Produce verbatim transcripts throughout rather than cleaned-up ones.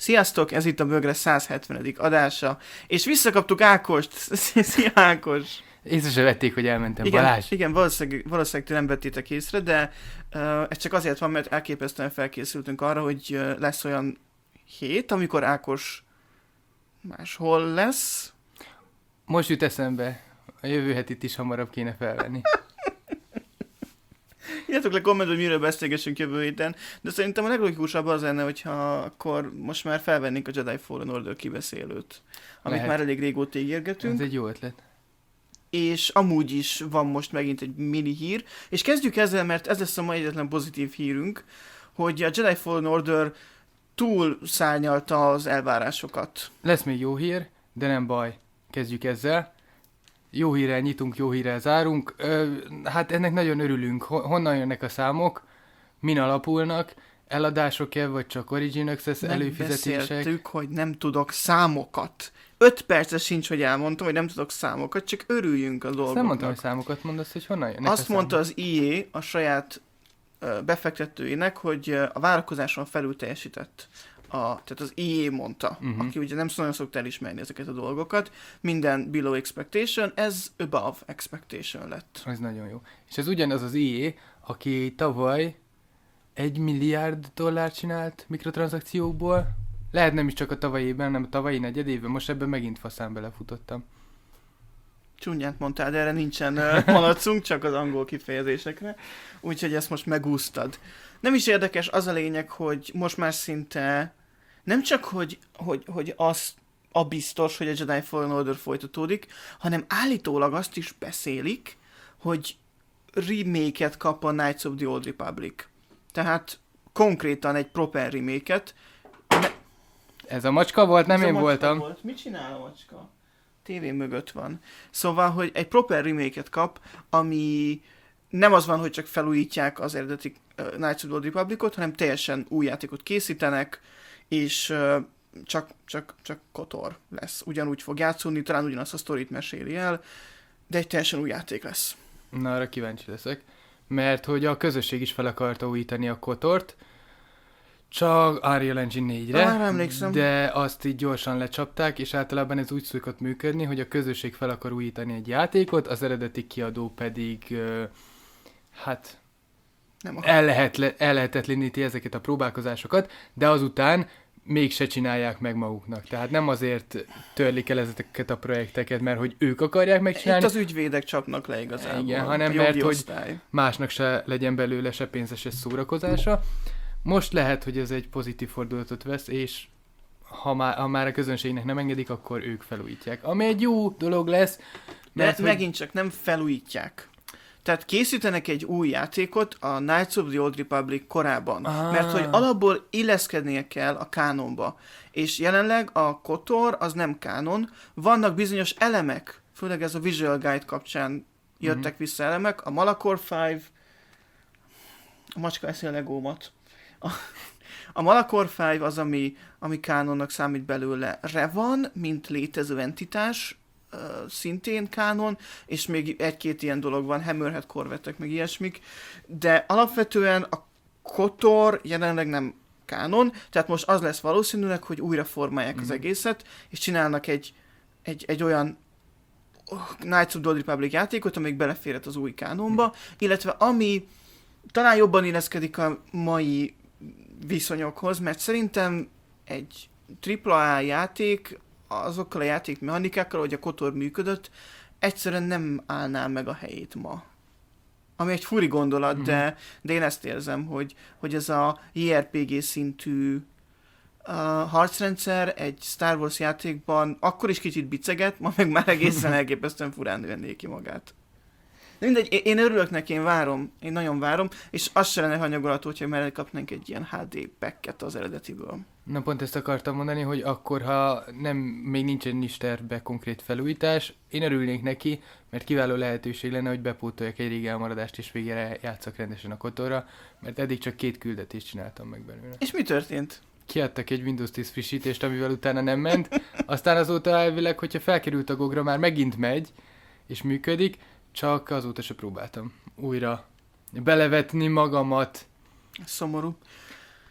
Sziasztok, ez itt a Bögre száz hetvenedik adása, és visszakaptuk Ákost. Szia Ákos! Észre se vették, hogy elmentem, igen, Balázs. Igen, valószínűleg, valószínűleg nem vettétek észre, de uh, ez csak azért van, mert elképesztően felkészültünk arra, hogy uh, lesz olyan hét, amikor Ákos máshol lesz. Most jut eszembe, a jövő hetit is hamarabb kéne felvenni. Írjátok le kommentben, hogy miről beszélgessünk jövő héten, de szerintem a leglogikusabb az lenne, hogyha akkor most már felvennénk a Jedi Fallen Order kibeszélőt, amit Lehet. már elég régóta ígérgetünk. Ez egy jó ötlet. És amúgy is van most megint egy mini hír, és kezdjük ezzel, mert ez lesz a mai egyetlen pozitív hírünk, hogy a Jedi Fallen Order túl szárnyalta az elvárásokat. Lesz még jó hír, de nem baj. Kezdjük ezzel. Jó hírrel nyitunk, jó hírrel zárunk. Ö, hát ennek nagyon örülünk. Honnan jönnek a számok? Min alapulnak? Eladások-e, vagy csak Origin Access előfizetések? Megbeszéltük, hogy nem tudok számokat. Öt perces sincs, hogy elmondtam, hogy nem tudok számokat, csak örüljünk a dolgoknak. Nem mondtam, hogy számokat mondasz, hogy honnan jönnek Azt a mondta számok? az í á a saját ö, befektetőinek, hogy ö, a várakozáson felül teljesített. A, tehát az í á mondta, uh-huh. aki ugye nem nagyon szokta elismerni ezeket a dolgokat. Minden below expectation, ez above expectation lett. Ez nagyon jó. És ez ugyanaz az í á, aki tavaly egy milliárd dollár csinált mikrotranszakciókból. Lehet nem is csak a tavalyi évben, hanem a tavalyi negyed évben. Most ebben megint faszán belefutottam. Csúnyát mondtál, de erre nincsen uh, malacunk, csak az angol kifejezésekre. Úgyhogy ezt most megúsztad. Nem is érdekes, az a lényeg, hogy most már szinte nem csak, hogy, hogy, hogy az a biztos, hogy a Jedi Fallen Order folytatódik, hanem állítólag azt is beszélik, hogy remake-et kap a Knights of the Old Republic. Tehát konkrétan egy proper remake-et. Ne- Ez a macska volt, nem Ez a én macska voltam. Volt. Mit csinál a macska? Tévén mögött van. Szóval, hogy egy proper remake-et kap, ami nem az van, hogy csak felújítják az eredeti uh, Knights of the Old Republicot, hanem teljesen új játékot készítenek, és uh, csak, csak, csak kotor lesz. Ugyanúgy fog játszódni, talán ugyanazt a sztorit meséli el, de egy teljesen új játék lesz. Na, arra kíváncsi leszek. Mert hogy a közösség is fel akarta újítani a kotort, csak Unreal Engine négyre, Ah, emlékszem. de azt így gyorsan lecsapták, és általában ez úgy szokott működni, hogy a közösség fel akar újítani egy játékot, az eredeti kiadó pedig, uh, hát Nem akar. el, lehet le, el lehetetleníti ezeket a próbálkozásokat, de azután mégse csinálják meg maguknak. Tehát nem azért törlik el ezeket a projekteket, mert hogy ők akarják megcsinálni, Itt az ügyvédek csapnak le igazából. Igen, hanem a jogi mert, hogy osztály. másnak se legyen belőle se pénze, se szórakozása. Most lehet, hogy ez egy pozitív fordulatot vesz, és ha már, ha már a közönségnek nem engedik, akkor ők felújítják. Ami egy jó dolog lesz, mert De hogy... megint csak nem felújítják. Tehát készítenek egy új játékot a Knights of the Old Republic korában. Ah. Mert hogy alapból illeszkednie kell a kánonba. És jelenleg a kotor az nem kánon. Vannak bizonyos elemek, főleg ez a Visual Guide kapcsán jöttek mm-hmm. vissza elemek. A Malachor öt, a macska eszi a legómat. A, a Malachor öt az, ami, ami kánonnak számít belőle. Revan, mint létező entitás, uh, szintén kánon, és még egy-két ilyen dolog van, Hammerhead korvettek, meg ilyesmik, de alapvetően a kotor jelenleg nem kánon, tehát most az lesz valószínűleg, hogy újra formálják mm. az egészet, és csinálnak egy, egy, egy olyan Knights of the Old Republic játékot, amelyik beleférhet az új kánonba, mm. illetve ami talán jobban illeszkedik a mai viszonyokhoz, mert szerintem egy tripla á játék azokkal a játékmechanikákkal, hogy a kotor működött, egyszerűen nem állná meg a helyét ma. Ami egy furi gondolat, mm-hmm. de, de én ezt érzem, hogy, hogy ez a jé er pé gé szintű uh, harcrendszer egy Star Wars játékban akkor is kicsit biceget, ma meg már egészen elképesztően furán venné ki magát. De mindegy, én örülök neki, én várom, én nagyon várom, és az se lenne hanyagolható, hogyha mellé kapnánk egy ilyen há dé packet az eredetiből. Na pont ezt akartam mondani, hogy akkor, ha nem, még nincsen is tervbe konkrét felújítás, én örülnék neki, mert kiváló lehetőség lenne, hogy bepótoljak egy régi elmaradást, és végére játszak rendesen a kotorra, mert eddig csak két küldetést csináltam meg belőle. És mi történt? Kiadtak egy Windows tíz frissítést, amivel utána nem ment, aztán azóta elvileg, hogyha felkerült a gogra, már megint megy, és működik, csak azóta se próbáltam újra belevetni magamat. Szomorú.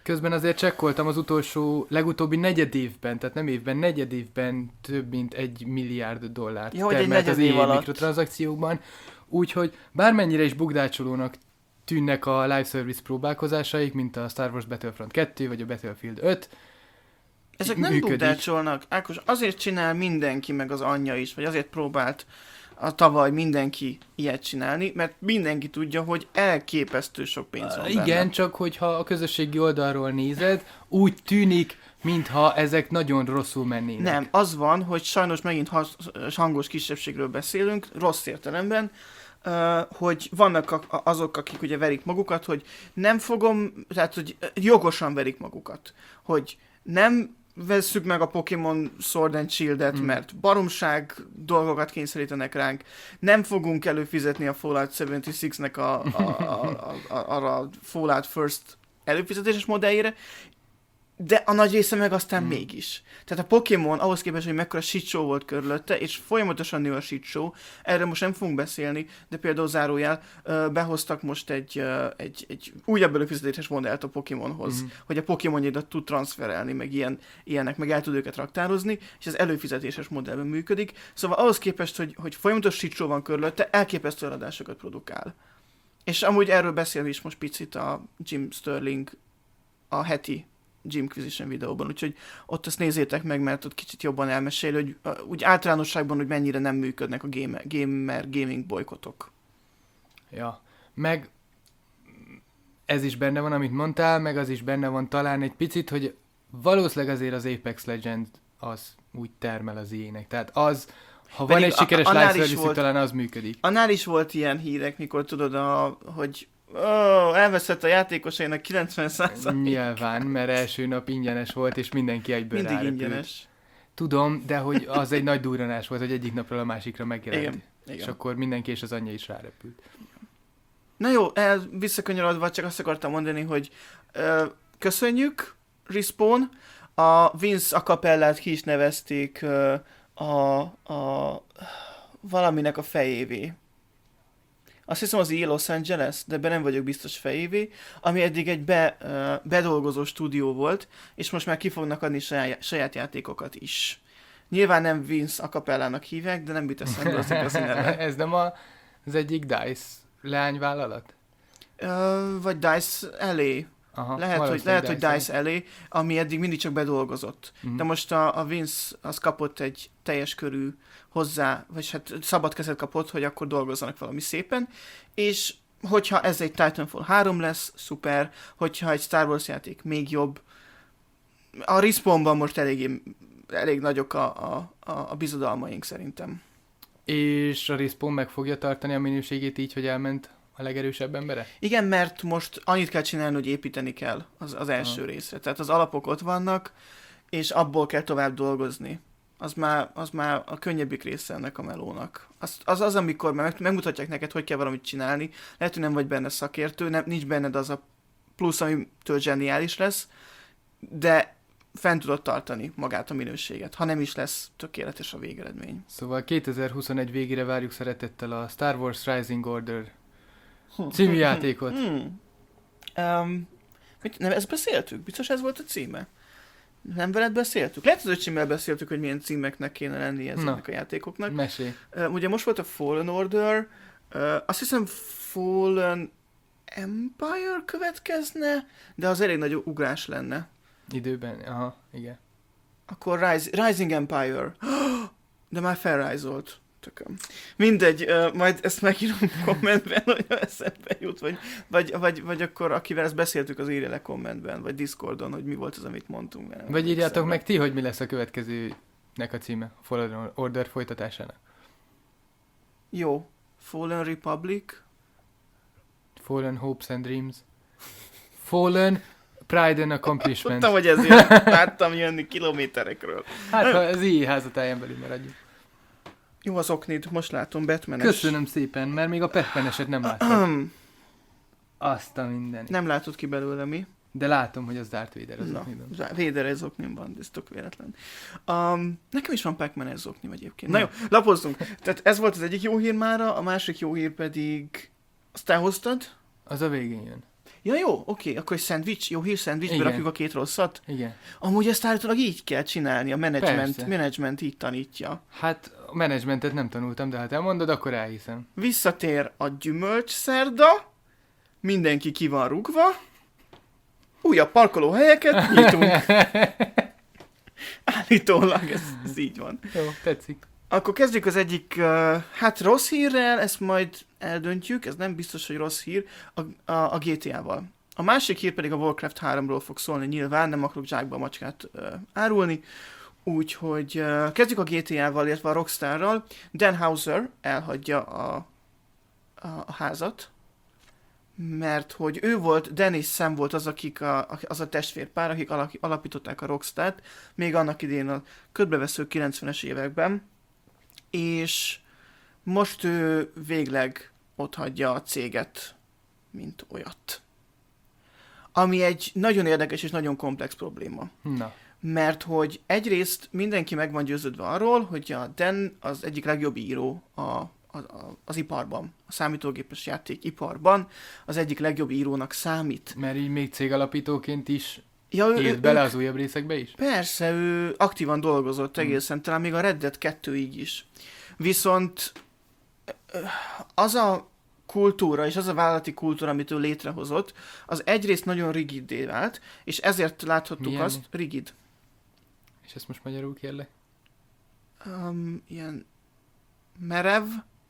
Közben azért csekkoltam az utolsó, legutóbbi negyed évben, tehát nem évben, negyed évben több mint egy milliárd dollárt Ja, hogy egy termelt az negyed év év alatt. mikrotranszakciókban. Úgyhogy bármennyire is bugdácsolónak tűnnek a live service próbálkozásaik, mint a Star Wars Battlefront kettő, vagy a Battlefield öt, Ezek nem működik. bugdácsolnak. Ákos, azért csinál mindenki, meg az anyja is, vagy azért próbált a tavaly mindenki ilyet csinálni, mert mindenki tudja, hogy elképesztő sok pénz van Igen, benne. csak hogyha a közösségi oldalról nézed, úgy tűnik, mintha ezek nagyon rosszul mennének. Nem, az van, hogy sajnos megint has- hangos kisebbségről beszélünk, rossz értelemben, uh, hogy vannak a- a- azok, akik ugye verik magukat, hogy nem fogom, tehát hogy jogosan verik magukat, hogy nem vesszük meg a Pokémon Sword and Shield-et, Mm. mert baromság dolgokat kényszerítenek ránk, nem fogunk előfizetni a Fallout hetvenhatos-nek a, a, a, a, a, arra a Fallout First előfizetéses modelljére, de a nagy része meg aztán Mm. mégis. Tehát a Pokémon ahhoz képest, hogy mekkora shit show volt körülötte, és folyamatosan nő a shit show, erről most nem fogunk beszélni, de például zárójel, ö, behoztak most egy, ö, egy, egy újabb előfizetéses modellt a Pokémonhoz, Mhm. hogy a Pokémonjaidat tud transferelni, meg ilyen, ilyenek, meg el tud őket raktározni, és ez előfizetéses modellben működik. Szóval ahhoz képest, hogy, hogy folyamatos shit show van körülötte, elképesztő eladásokat produkál. És amúgy erről beszél is most picit a Jim Sterling a heti Gymquisition videóban, úgyhogy ott azt nézzétek meg, mert ott kicsit jobban elmesél, hogy uh, úgy általánosságban, hogy mennyire nem működnek a gamer, gamer gaming bolykotok. Ja, meg ez is benne van, amit mondtál, meg az is benne van talán egy picit, hogy valószínűleg azért az Apex Legends az úgy termel az ilyenek. Tehát az, ha van Pedig egy sikeres a- live annál is service, volt- talán az működik. Annál is volt ilyen hírek, mikor tudod, a, hogy oh, elveszett a játékosainak kilencven százalék. Nyilván, mert első nap ingyenes volt, és mindenki egyből Mindig rárepült. ingyenes. Tudom, de hogy az egy nagy durranás volt, hogy egyik napról a másikra megjelent. Igen. És Igen. akkor mindenki és az anyja is rárepült. Na jó, el, visszakanyarodva csak azt akartam mondani, hogy ö, köszönjük, Respawn. A Vince Acapellát ki is nevezték ö, a, a valaminek a fejévé. Azt hiszem az E Los Angeles, de be nem vagyok biztos fejévé, ami eddig egy be, ö, bedolgozó stúdió volt, és most már ki fognak adni saját, saját játékokat is. Nyilván nem Vince Acapellának hívják, de nem jut eszembe az igazi neve. Ez nem a, az egyik DICE leányvállalat? Ö, vagy Dice elé. Aha, Lehet, hogy, valószínűleg lehet, hogy DICE. DICE elé, ami eddig mindig csak bedolgozott. Mhm. De most a, a Vince az kapott egy teljes körű hozzá, vagy hát szabad kezet kapott, hogy akkor dolgozzanak valami szépen, és hogyha ez egy Titanfall három lesz, szuper, hogyha egy Star Wars játék még jobb. A Respawnban most elég, elég nagyok a, a, a, a bizodalmaink szerintem. És a Respawn meg fogja tartani a minőségét így, hogy elment a legerősebb embere? Igen, mert most annyit kell csinálni, hogy építeni kell az, az első Aha. részre. Tehát az alapok ott vannak, és abból kell tovább dolgozni. Az már, az már a könnyebbik része ennek a melónak. Az az, az amikor már meg- megmutatják neked, hogy kell valamit csinálni. Lehet, hogy nem vagy benne szakértő, nem, nincs benned az a plusz, amitől zseniális lesz, de fent tudod tartani magát a minőséget, ha nem is lesz tökéletes a végeredmény. Szóval kétezer-huszonegy végére várjuk szeretettel a Star Wars Rising Order című játékot. Hmm. Um, mit, nem, ezt beszéltük? Biztos ez volt a címe? Nem veled beszéltük? Lehet, az öcsimmel beszéltük, hogy milyen címeknek kéne lenni ezeknek a játékoknak. Mesélj. Uh, ugye most volt a Fallen Order, uh, azt hiszem Fallen Empire következne, de az elég nagy ugrás lenne. Időben, aha, igen. Akkor Rise, Rising Empire. De már felrajzolt. Tököm. Mindegy, uh, majd ezt megírom kommentben, hogy eszembe jut, vagy, vagy, vagy, vagy akkor akivel ezt beszéltük, az írja le kommentben, vagy Discordon, hogy mi volt az, amit mondtunk. mert nem Vagy írjátok emlékszem. meg ti, hogy mi lesz a következőnek a címe, a Fallen Order folytatásának. Jó. Fallen Republic. Fallen Hopes and Dreams. Fallen Pride and Accomplishment. Tudtam, hogy ez jön. Láttam jönni kilométerekről. Hát, ha az így házatáján belül maradjunk. Jó az oknid, most látom, Batman-es. Köszönöm szépen, mert még a Pac-Man-eset nem láttam. Azt a mindenit. Nem látod ki belőle mi? De látom, hogy az Darth Vader az Na, oknidon. Vader ez oknim van, ez tök véletlen. Um, nekem is van Pac-Man ez oknim egyébként. Na Na. jó, lapozzunk. Tehát ez volt az egyik jó hír mára, a másik jó hír pedig... Azt te hoztad? Az a végén jön. Ja jó, oké, akkor egy szendvics, jó hír szendvicsbe Igen. rakjuk a két rosszat. Igen. Amúgy ezt állítólag így kell csinálni, a menedzsment, Persze. menedzsment így tanítja. Hát a menedzsmentet nem tanultam, de hát elmondod, akkor elhiszem. Visszatér a gyümölcsszerda, mindenki ki van rúgva, újabb parkolóhelyeket nyitunk. Állítólag ez, ez így van. Jó, tetszik. Akkor kezdjük az egyik, uh, hát rossz hírrel, ezt majd eldöntjük, ez nem biztos, hogy rossz hír, a, a, a gé té á-val. A másik hír pedig a Warcraft háromról fog szólni nyilván, nem akarok zsákba a macskát uh, árulni. Úgyhogy uh, kezdjük a gé té á-val, illetve a Rockstarral. Dan Houser elhagyja a, a, a házat, mert hogy ő volt, Dan és Sam volt az, akik a, az a testvérpár, akik alapították a Rockstart, még annak idén a ködbevesző kilencvenes években, és most ő végleg otthagyja a céget, mint olyat. Ami egy nagyon érdekes és nagyon komplex probléma. Na. Mert hogy egyrészt mindenki meg van győződve arról, hogy a Dan az egyik legjobb író a, a, a, az iparban, a számítógépes játék iparban, az egyik legjobb írónak számít. Mert így még cégalapítóként is Ja, ő, írt ő, bele ő, az újabb részekbe is? Persze, ő aktívan dolgozott egészen, talán még a Red Dead kettőig is. Viszont az a kultúra és az a vállalati kultúra, amit ő létrehozott, az egyrészt nagyon rigiddé vált, és ezért láthattuk Milyen? azt, rigid. És ezt most magyarul kérlek? Um, ilyen merev.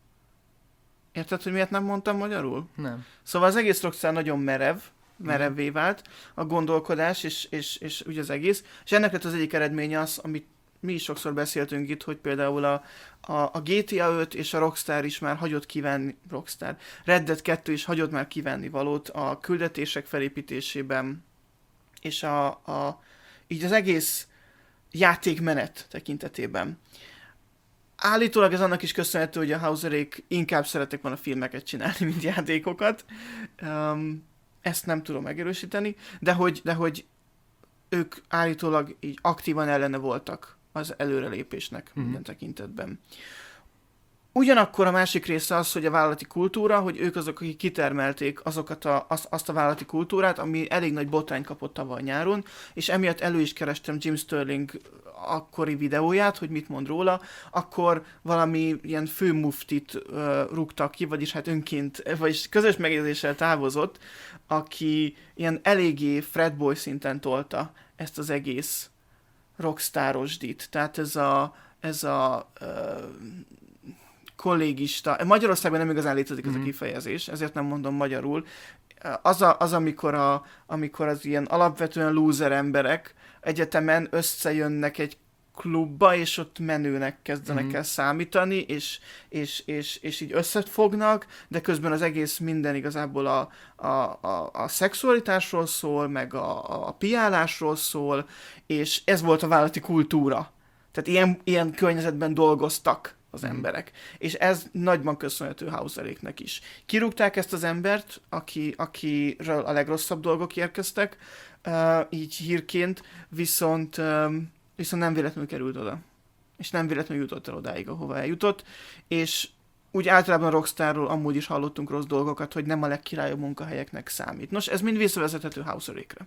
Érted, hogy miért nem mondtam magyarul? Nem. Szóval az egész Rockstar nagyon merev, merevvé vált a gondolkodás, és, és, és úgy az egész. És ennek lett az egyik eredménye az, amit mi is sokszor beszéltünk itt, hogy például a, a, a gé té á öt és a Rockstar is már hagyott kivenni, Rockstar, Red Dead kettő is hagyott már kivenni valót a küldetések felépítésében, és a, a, így az egész játékmenet tekintetében. Állítólag ez annak is köszönhető, hogy a Houserék inkább szeretek volna filmeket csinálni, mint játékokat. Um, ezt nem tudom megerősíteni, de hogy, de hogy ők állítólag így aktívan ellene voltak az előrelépésnek mm-hmm. minden tekintetben. Ugyanakkor a másik része az, hogy a vállalati kultúra, hogy ők azok, akik kitermelték azokat a, azt, azt a vállalati kultúrát, ami elég nagy botrány kapott tavaly nyáron, és emiatt elő is kerestem Jim Sterling akkori videóját, hogy mit mond róla, akkor valami ilyen főmuftit uh, rúgtak ki, vagyis hát önként, vagyis közös megjegyzéssel távozott, aki ilyen eléggé fratboy szinten tolta ezt az egész rockstárosdit. Tehát ez a, ez a uh, kollégista, Magyarországban nem igazán létezik mm-hmm. ez a kifejezés, ezért nem mondom magyarul. Az, a, az amikor, a, amikor az ilyen alapvetően loser emberek egyetemen összejönnek egy klubba, és ott menőnek kezdenek mm-hmm. el számítani, és, és, és, és így összefognak, de közben az egész minden igazából a, a, a, a szexualitásról szól, meg a, a piálásról szól, és ez volt a vállalati kultúra. Tehát ilyen, ilyen környezetben dolgoztak az emberek. És ez nagyban köszönhető Houseréknek is. Kirúgták ezt az embert, aki, akiről a legrosszabb dolgok érkeztek, uh, így hírként, viszont, um, viszont nem véletlenül került oda. És nem véletlenül jutott el odáig, ahova eljutott. És úgy általában Rockstarról amúgy is hallottunk rossz dolgokat, hogy nem a legkirályabb munkahelyeknek számít. Nos, ez mind visszavezethető Houserékre.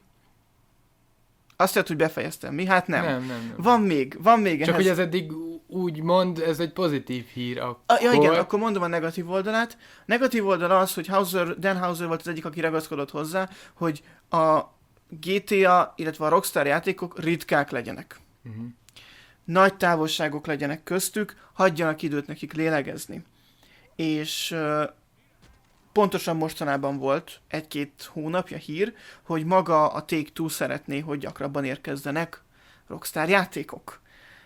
Azt jelenti, hogy befejeztem. Mi? Hát nem. Nem, nem, nem. Van még, van még Csak ehhez... hogy ez eddig úgy mond, ez egy pozitív hír. Akkor... A, ja igen, akkor mondom a negatív oldalát. Negatív oldala az, hogy Houser, Dan Houser volt az egyik, aki ragaszkodott hozzá, hogy a gé té á, illetve a Rockstar játékok ritkák legyenek. Uh-huh. Nagy távolságok legyenek köztük, hagyjanak időt nekik lélegezni. És uh, pontosan mostanában volt egy-két hónapja hír, hogy maga a Take-Two szeretné, hogy gyakrabban érkezzenek Rockstar játékok.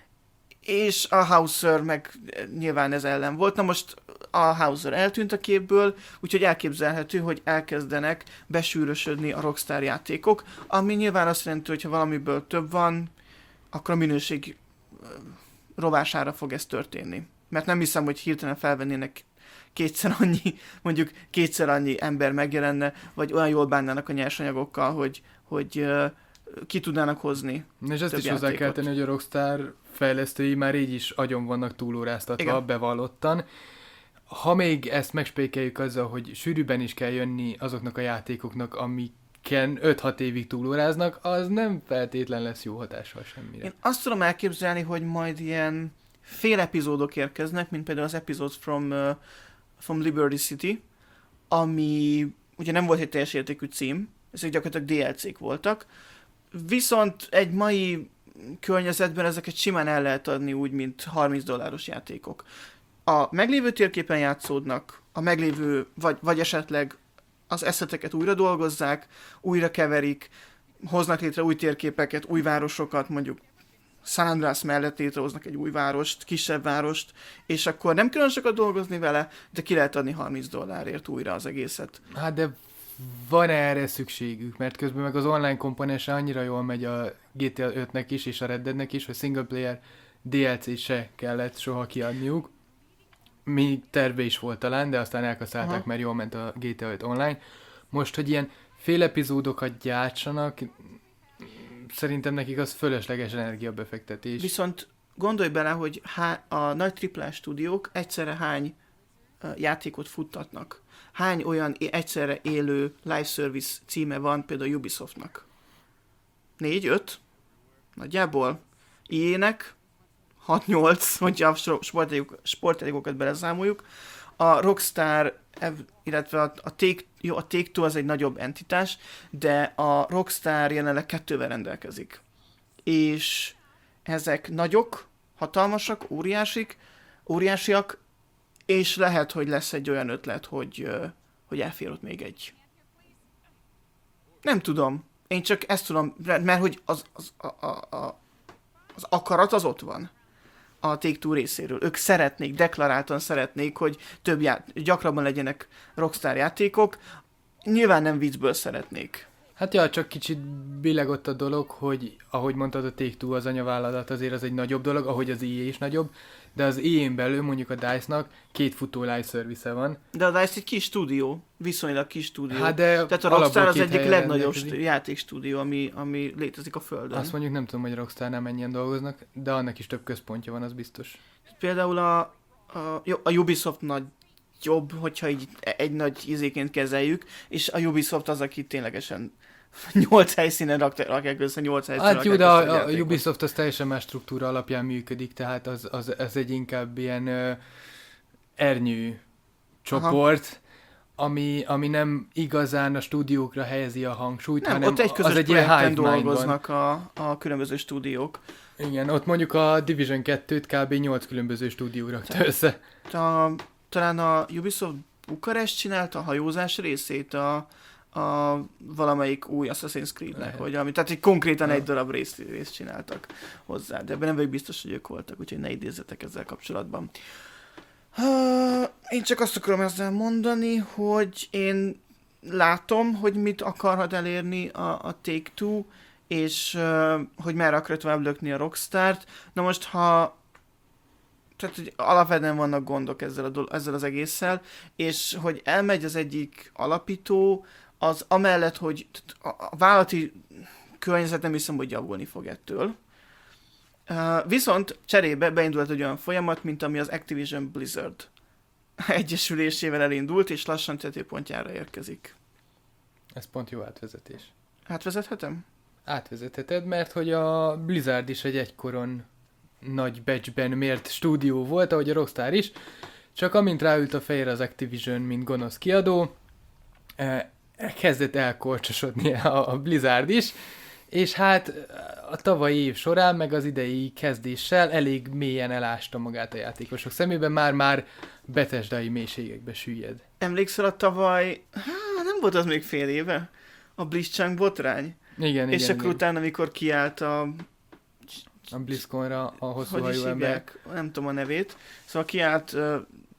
És a Houser meg nyilván ez ellen volt. Na most a Houser eltűnt a képből, úgyhogy elképzelhető, hogy elkezdenek besűrösödni a Rockstar játékok, ami nyilván azt jelenti, hogy ha valamiből több van, akkor a minőség rovására fog ez történni. Mert nem hiszem, hogy hirtelen felvennének kétszer annyi, mondjuk kétszer annyi ember megjelenne, vagy olyan jól bánnának a nyersanyagokkal, hogy, hogy uh, ki tudnának hozni. És ezt is hozzá kell tenni, hogy a Rockstar fejlesztői már így is agyon vannak túlóráztatva, igen, bevallottan. ha még ezt megspékeljük azzal, hogy sűrűben is kell jönni azoknak a játékoknak, amiken öt-hat évig túlóráznak, az nem feltétlen lesz jó hatással semmire. Én azt tudom elképzelni, hogy majd ilyen fél epizódok érkeznek, mint például az Episodes from, uh, from Liberty City, ami ugye nem volt egy teljes értékű cím, ezek gyakorlatilag dé el cé-k voltak, viszont egy mai környezetben ezeket simán el lehet adni úgy, mint harminc dolláros játékok. A meglévő térképen játszódnak, a meglévő, vagy, vagy esetleg az eszeteket újra dolgozzák, újra keverik, hoznak létre új térképeket, új városokat, mondjuk San Andreas mellett létrehoznak egy új várost, kisebb várost, és akkor nem külön sokat dolgozni vele, de ki lehet adni harminc dollárért újra az egészet. Hát de van erre szükségük, mert közben meg az online komponense annyira jól megy a gé té á ötnek is, és a Red Deadnek is, hogy single player dé el cé se kellett soha kiadniuk. Még terve is volt talán, de aztán elkaszálták, aha, mert jól ment a gé té á öt online. Most, hogy ilyen fél epizódokat gyártsanak, szerintem nekik az fölösleges energiabefektetés. Viszont gondolj bele, hogy há- a nagy triplás stúdiók egyszerre hány uh, játékot futtatnak. Hány olyan é- egyszerre élő live service címe van például Ubisoftnak? Négy, öt? Nagyjából. í á-nek hat-nyolc, hogyha a sportjátékokat sportjátékokat beleszámoljuk. A Rockstar, illetve a, a, Take, jó, a Take-Two az egy nagyobb entitás, de a Rockstar jelenleg kettővel rendelkezik. És ezek nagyok, hatalmasak, óriásik, óriásiak, és lehet, hogy lesz egy olyan ötlet, hogy, hogy elfér ott még egy. Nem tudom. Én csak ezt tudom, mert hogy az, az, a, a, az akarat az ott van a Take-Two részéről. Ők szeretnék, deklaráltan szeretnék, hogy több ját- gyakrabban legyenek Rockstar játékok. Nyilván nem viccből szeretnék. Hát ja, csak kicsit billegott a dolog, hogy ahogy mondtad, a Take-Two az anyavállalat, azért az egy nagyobb dolog, ahogy az í á is nagyobb, de az í á-n belül mondjuk a dice-nak két futó live service van. De a DICE egy kis stúdió, viszonylag kis stúdió. Hát de tehát a Rockstar az egyik legnagyobb st- játékstúdió, ami, ami létezik a Földön. Azt mondjuk nem tudom, hogy a Rockstarnál mennyien dolgoznak, de annak is több központja van, az biztos. Például a, a, jó, a Ubisoft nagy jobb, hogyha így egy nagy izéként kezeljük, és a Ubisoft az, aki ténylegesen nyolc helyszínen rakják össze, nyolc helyszínen hát jó, de a, a Ubisoft az teljesen más struktúra alapján működik, tehát az, az, az egy inkább ilyen uh, ernyő csoport, ami, ami nem igazán a stúdiókra helyezi a hangsúlyt, nem, hanem ott egy közös az egy ilyen hive dolgoznak a, a különböző stúdiók. Igen, ott mondjuk a Division kettőt kb. nyolc különböző stúdió rakta össze. A, talán a Ubisoft Bukarest csinálta a hajózás részét a, a valamelyik új Assassin's Creed-nek, vagy ami, tehát egy konkrétan ja. egy darab részt, részt csináltak hozzá, de ebben nem vagyok biztos, hogy ők voltak, úgyhogy ne idézzetek ezzel kapcsolatban. Uh, én csak azt akarom ezzel mondani, hogy én látom, hogy mit akarhat elérni a, a Take-Two, és uh, hogy merre akar tovább lökni a Rockstart. Na most, ha tehát, hogy alapvetően vannak gondok ezzel, a do- ezzel az egésszel, és hogy elmegy az egyik alapító, az amellett, hogy a, a vállalati környezet nem hiszem, hogy javulni fog ettől. Uh, viszont cserébe beindult egy olyan folyamat, mint ami az Activision Blizzard egyesülésével elindult, és lassan tetőpontjára érkezik. Ez pont jó átvezetés. Átvezethetem? Átvezetheted, mert hogy a Blizzard is egy egykoron nagy batchben mért stúdió volt, ahogy a Rockstar is, csak amint ráült a fejére az Activision, mint gonosz kiadó, eh, kezdett elkorcsosodni a, a Blizzard is, és hát a tavalyi év során, meg az idei kezdéssel elég mélyen elásta magát a játékosok szemében, már-már Bethesda-i mélységekbe süllyed. Emlékszel a tavaly, há, nem volt az még fél éve? A Blitzchung botrány? Igen, és igen. akkor igen. Utána, amikor kiállt a... A BlizzConra a hosszú hogy hajú ember. Nem tudom a nevét. Szóval kiállt uh,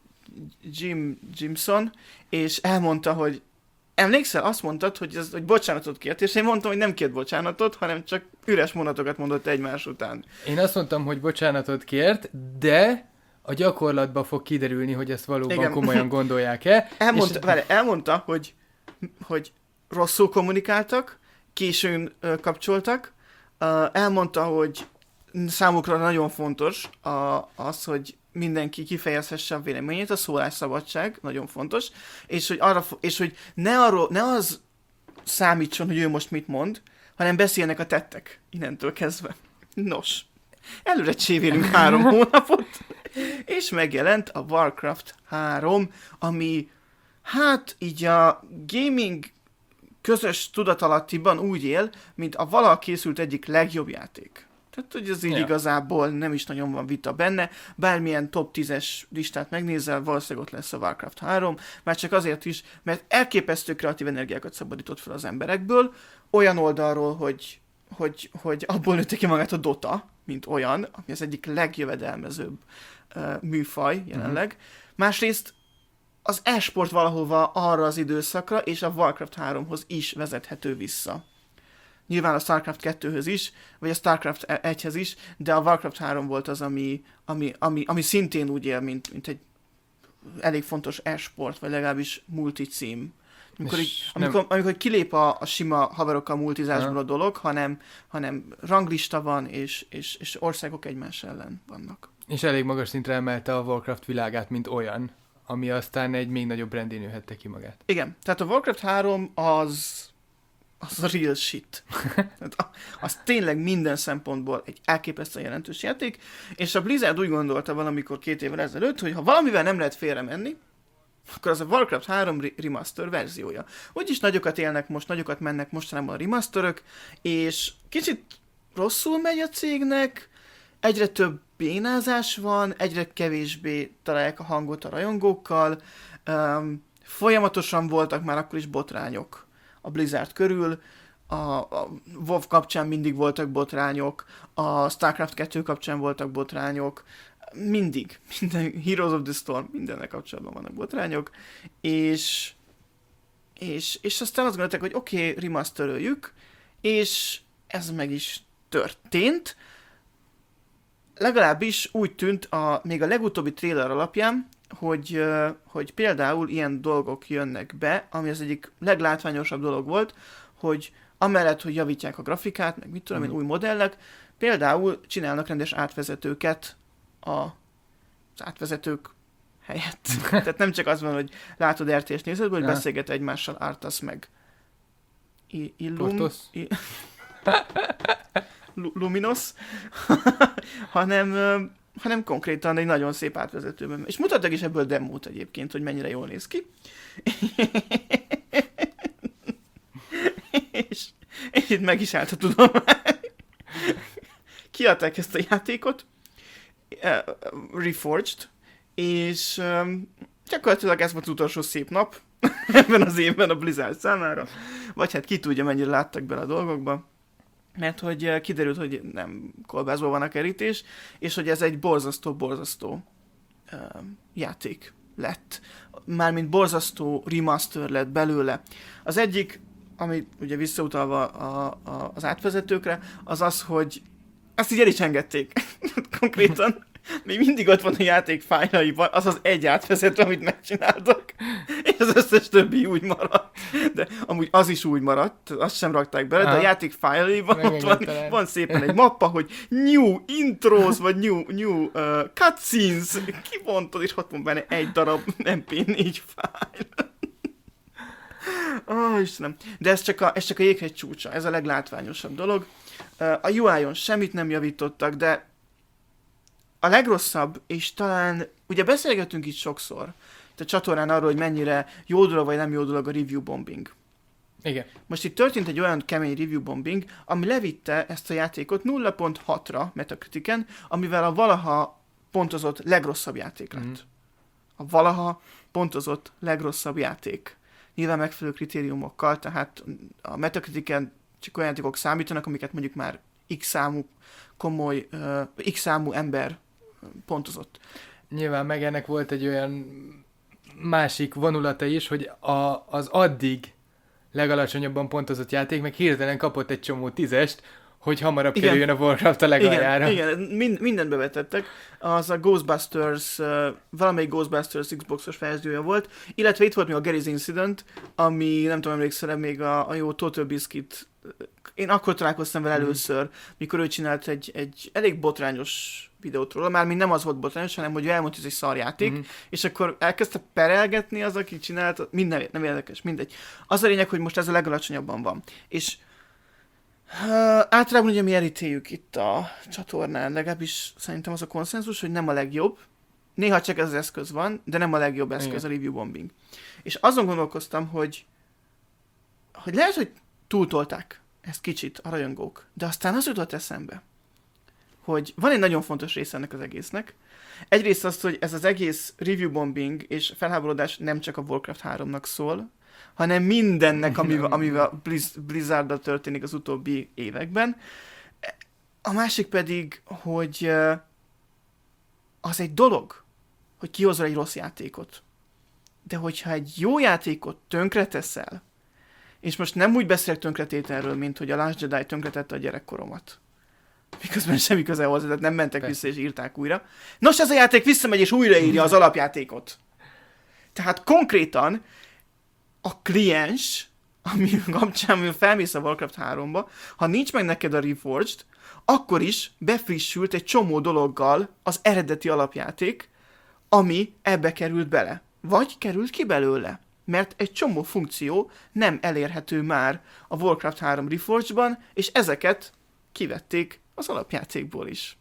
Jim Jimson, és elmondta, hogy emlékszel, azt mondtad, hogy, ez, hogy bocsánatot kért, és én mondtam, hogy nem kért bocsánatot, hanem csak üres mondatokat mondott egymás után. Én azt mondtam, hogy bocsánatot kért, de a gyakorlatban fog kiderülni, hogy ezt valóban igen. komolyan gondolják-e. Elmondta, és... várj, elmondta, hogy, hogy rosszul kommunikáltak, későn uh, kapcsoltak, uh, elmondta, hogy számukra nagyon fontos a, az, hogy mindenki kifejezhesse a véleményét, a szólásszabadság, nagyon fontos, és hogy, arra, és hogy ne, arról, ne az számítson, hogy ő most mit mond, hanem beszélnek a tettek innentől kezdve. Nos, előre csévélünk három hónapot, és megjelent a Warcraft három, ami hát így a gaming közös tudatalattiban úgy él, mint a valaha készült egyik legjobb játék. Tehát, hogy ez így ja. igazából nem is nagyon van vita benne. Bármilyen top tízes listát megnézel, valószínűleg ott lesz a Warcraft három, már csak azért is, mert elképesztő kreatív energiákat szabadított fel az emberekből, olyan oldalról, hogy, hogy, hogy abból nőtte ki magát a Dota, mint olyan, ami az egyik legjövedelmezőbb uh, műfaj jelenleg. Uh-huh. Másrészt az e-sport valahova arra az időszakra, és a Warcraft háromhoz is vezethető vissza. Nyilván a Starcraft kettőhöz is, vagy a Starcraft egyhez is, de a Warcraft három volt az, ami, ami, ami, ami szintén úgy él, mint, mint egy elég fontos e-sport, vagy legalábbis multicím. Amikor, így, amikor, nem... amikor kilép a, a sima haverokkal multizásból a dolog, hanem, hanem ranglista van, és, és, és országok egymás ellen vannak. És elég magas szintre emelte a Warcraft világát, mint olyan, ami aztán egy még nagyobb brandé nőhette ki magát. Igen, tehát a Warcraft három az... az a real shit. Az tényleg minden szempontból egy elképesztően jelentős játék, és a Blizzard úgy gondolta valamikor két évvel ezelőtt, hogy ha valamivel nem lehet félre menni, akkor az a Warcraft három remaster verziója. Úgyis nagyokat élnek most, nagyokat mennek mostanában a remasterök, és kicsit rosszul megy a cégnek, egyre több bénázás van, egyre kevésbé találják a hangot a rajongókkal, um, folyamatosan voltak már akkor is botrányok a Blizzard körül, a, a WoW kapcsán mindig voltak botrányok, a Starcraft kettő kapcsán voltak botrányok, mindig, minden Heroes of the Storm, mindennek kapcsolatban vannak botrányok, és, és, és aztán azt gondolták, hogy oké, okay, remasteröljük, és ez meg is történt. Legalábbis úgy tűnt a, még a legutóbbi trailer alapján, hogy, hogy például ilyen dolgok jönnek be, ami az egyik leglátványosabb dolog volt, hogy amellett, hogy javítják a grafikát, meg mit tudom én, mm. új modellek, például csinálnak rendes átvezetőket a, az átvezetők helyett. Tehát nem csak az van, hogy látod er té es nézetből, hogy beszélget egymással Arthas meg I- Illum... I- Luminos, hanem, hanem konkrétan egy nagyon szép átvezetőben. És mutattak is ebből demót egyébként, hogy mennyire jól néz ki. és, és itt meg is állt a tudomány. Kiadták ezt a játékot, uh, Reforged, és um, gyakorlatilag ez volt az utolsó szép nap ebben az évben a Blizzard számára. Vagy hát ki tudja, mennyire láttak bele a dolgokba. Mert hogy kiderült, hogy nem kolbászból van a kerítés, és hogy ez egy borzasztó-borzasztó uh, játék lett. Mármint borzasztó remaster lett belőle. Az egyik, ami ugye visszautalva a, a, az átvezetőkre, az az, hogy ezt így el is engedték. Konkrétan még mindig ott van a játék fájlaiban, az az egy átvezető, amit megcsináltak, és az összes többi úgy maradt. De amúgy az is úgy maradt, azt sem rakták bele, aha, de a játék fájlaiban ott van, van szépen egy mappa, hogy new intros, vagy new, new uh, cutscenes, kibontod, és ott van benne egy darab em pé négy fájl. Ó, oh, Istenem. De ez csak, a, ez csak a jéghegy csúcsa, ez a leglátványosabb dolog. Uh, a u i-on semmit nem javítottak, de a legrosszabb, és talán, ugye beszélgetünk itt sokszor, a csatornán arról, hogy mennyire jó dolog vagy nem jó dolog a review bombing. Igen. Most itt történt egy olyan kemény review bombing, ami levitte ezt a játékot nulla pont hatra Metacritiken, amivel a valaha pontozott legrosszabb játék lett. Mm. A valaha pontozott legrosszabb játék. Nyilván megfelelő kritériumokkal, tehát a Metacritiken csak olyan játékok számítanak, amiket mondjuk már X számú komoly, uh, X számú ember pontozott. Nyilván meg ennek volt egy olyan másik vonulata is, hogy a, az addig legalacsonyabban pontozott játék meg hirtelen kapott egy csomó tízest, hogy hamarabb igen. kerüljön a Warcraft a legaljára. Igen, igen, mind, mindent bevetettek. Az a Ghostbusters, uh, valamelyik Ghostbusters Xboxos verziója volt, illetve itt volt még a Garry's Incident, ami nem tudom, emlékszel még a, a jó Total Biscuit. Én akkor találkoztam vele először, mikor ő csinált egy, egy elég botrányos videót róla, már nem az volt botrányos, hanem hogy elmondta, hogy ez egy szarjáték, mm-hmm. és akkor elkezdte perelgetni az, aki csinált, minden, nem érdekes, mindegy. Az a lényeg, hogy most ez a legalacsonyabban van. És uh, általában ugye mi elítéljük itt a csatornán, legalábbis szerintem az a konszenzus, hogy nem a legjobb. Néha csak ez az eszköz van, de nem a legjobb eszköz. Igen. A review bombing. És azon gondolkoztam, hogy, hogy lehet, hogy túltolták ezt kicsit a rajongók, de aztán az jutott eszembe, hogy van egy nagyon fontos része ennek az egésznek. Egyrészt az, hogy ez az egész review bombing és felháborodás nem csak a Warcraft háromnak szól, hanem mindennek, amivel, amivel Blizz, Blizzarddal történik az utóbbi években. A másik pedig, hogy az egy dolog, hogy kihozol egy rossz játékot. De hogyha egy jó játékot tönkreteszel, és most nem úgy beszélek tönkretételről, mint hogy a Last Jedi tönkretette a gyerekkoromat. Miközben semmi köze hozzá, tehát nem mentek Persze. vissza és írták újra. Nos, ez a játék visszamegy és újraírja az alapjátékot. Tehát konkrétan a kliens, ami kapcsán felmész a Warcraft háromba, ha nincs meg neked a Reforged, akkor is befrissült egy csomó dologgal az eredeti alapjáték, ami ebbe került bele. Vagy került ki belőle. Mert egy csomó funkció nem elérhető már a Warcraft három Reforged-ban, és ezeket kivették az alapjátékból is.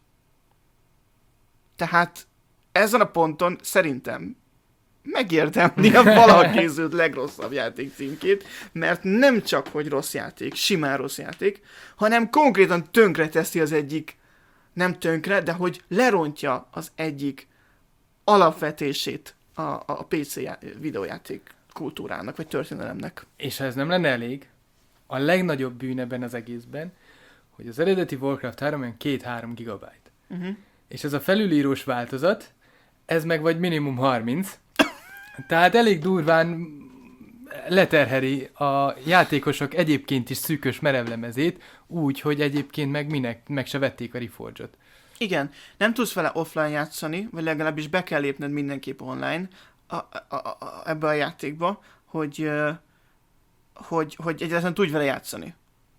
Tehát ezen a ponton szerintem megérdemli a valaha készült legrosszabb játék címkét, mert nem csak, hogy rossz játék, simán rossz játék, hanem konkrétan tönkre teszi az egyik, nem tönkre, de hogy lerontja az egyik alapvetését a, a pé cé já- videójáték kultúrának, vagy történelemnek. És ha ez nem lenne elég, a legnagyobb bűn ebben az egészben, hogy az eredeti Warcraft három olyan két-három gigabyte. Uh-huh. És ez a felülírós változat, ez meg vagy minimum harminc, tehát elég durván leterheli a játékosok egyébként is szűkös merevlemezét, úgy, hogy egyébként meg minek, meg se vették a Reforged-ot. Igen, nem tudsz vele offline játszani, vagy legalábbis be kell lépned mindenképp online a, a, a, a, ebbe a játékba, hogy, hogy, hogy egyáltalán tudj vele játszani.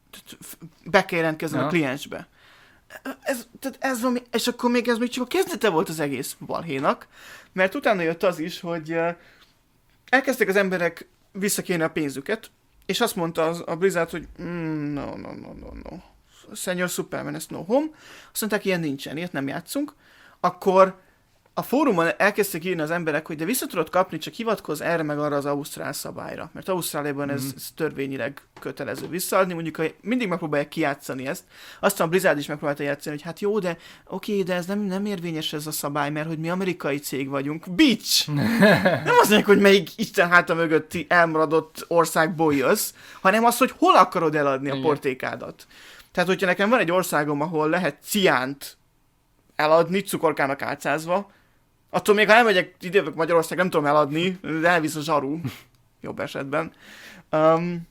Be kell jelentkezni ja. a kliensbe. Ez, tehát ez van, és akkor még ez még csak a kezdete volt az egész balhénak, mert utána jött az is, hogy elkezdtek az emberek visszakérni a pénzüket, és azt mondta az, a Blizzard, hogy mm, no, no, no, no, no. Senior Superman, ez no home. Azt mondták, ilyen nincsen, ilyet nem játszunk. Akkor a fórumon elkezdtek írni az emberek, hogy de vissza tudod kapni, csak hivatkozz erre meg arra az ausztrál szabályra. Mert Ausztráliában mm-hmm. ez, ez törvényileg kötelező visszaadni, mondjuk ha mindig megpróbálják kijátszani ezt. Aztán a Blizzard is megpróbálta játszani, hogy hát jó, de oké, de ez nem, nem érvényes ez a szabály, mert hogy mi amerikai cég vagyunk. Bitch! Nem azt mondják, hogy melyik Isten háta mögötti elmaradott országból jössz, hanem az, hogy hol akarod eladni a portékádat. Tehát, hogyha nekem van egy országom, ahol lehet ciánt eladni, cukorkának álcázva, attól még, ha elmegyek idejövök Magyarország, nem tudom eladni, de elvisz a zsaru, jobb esetben. Um,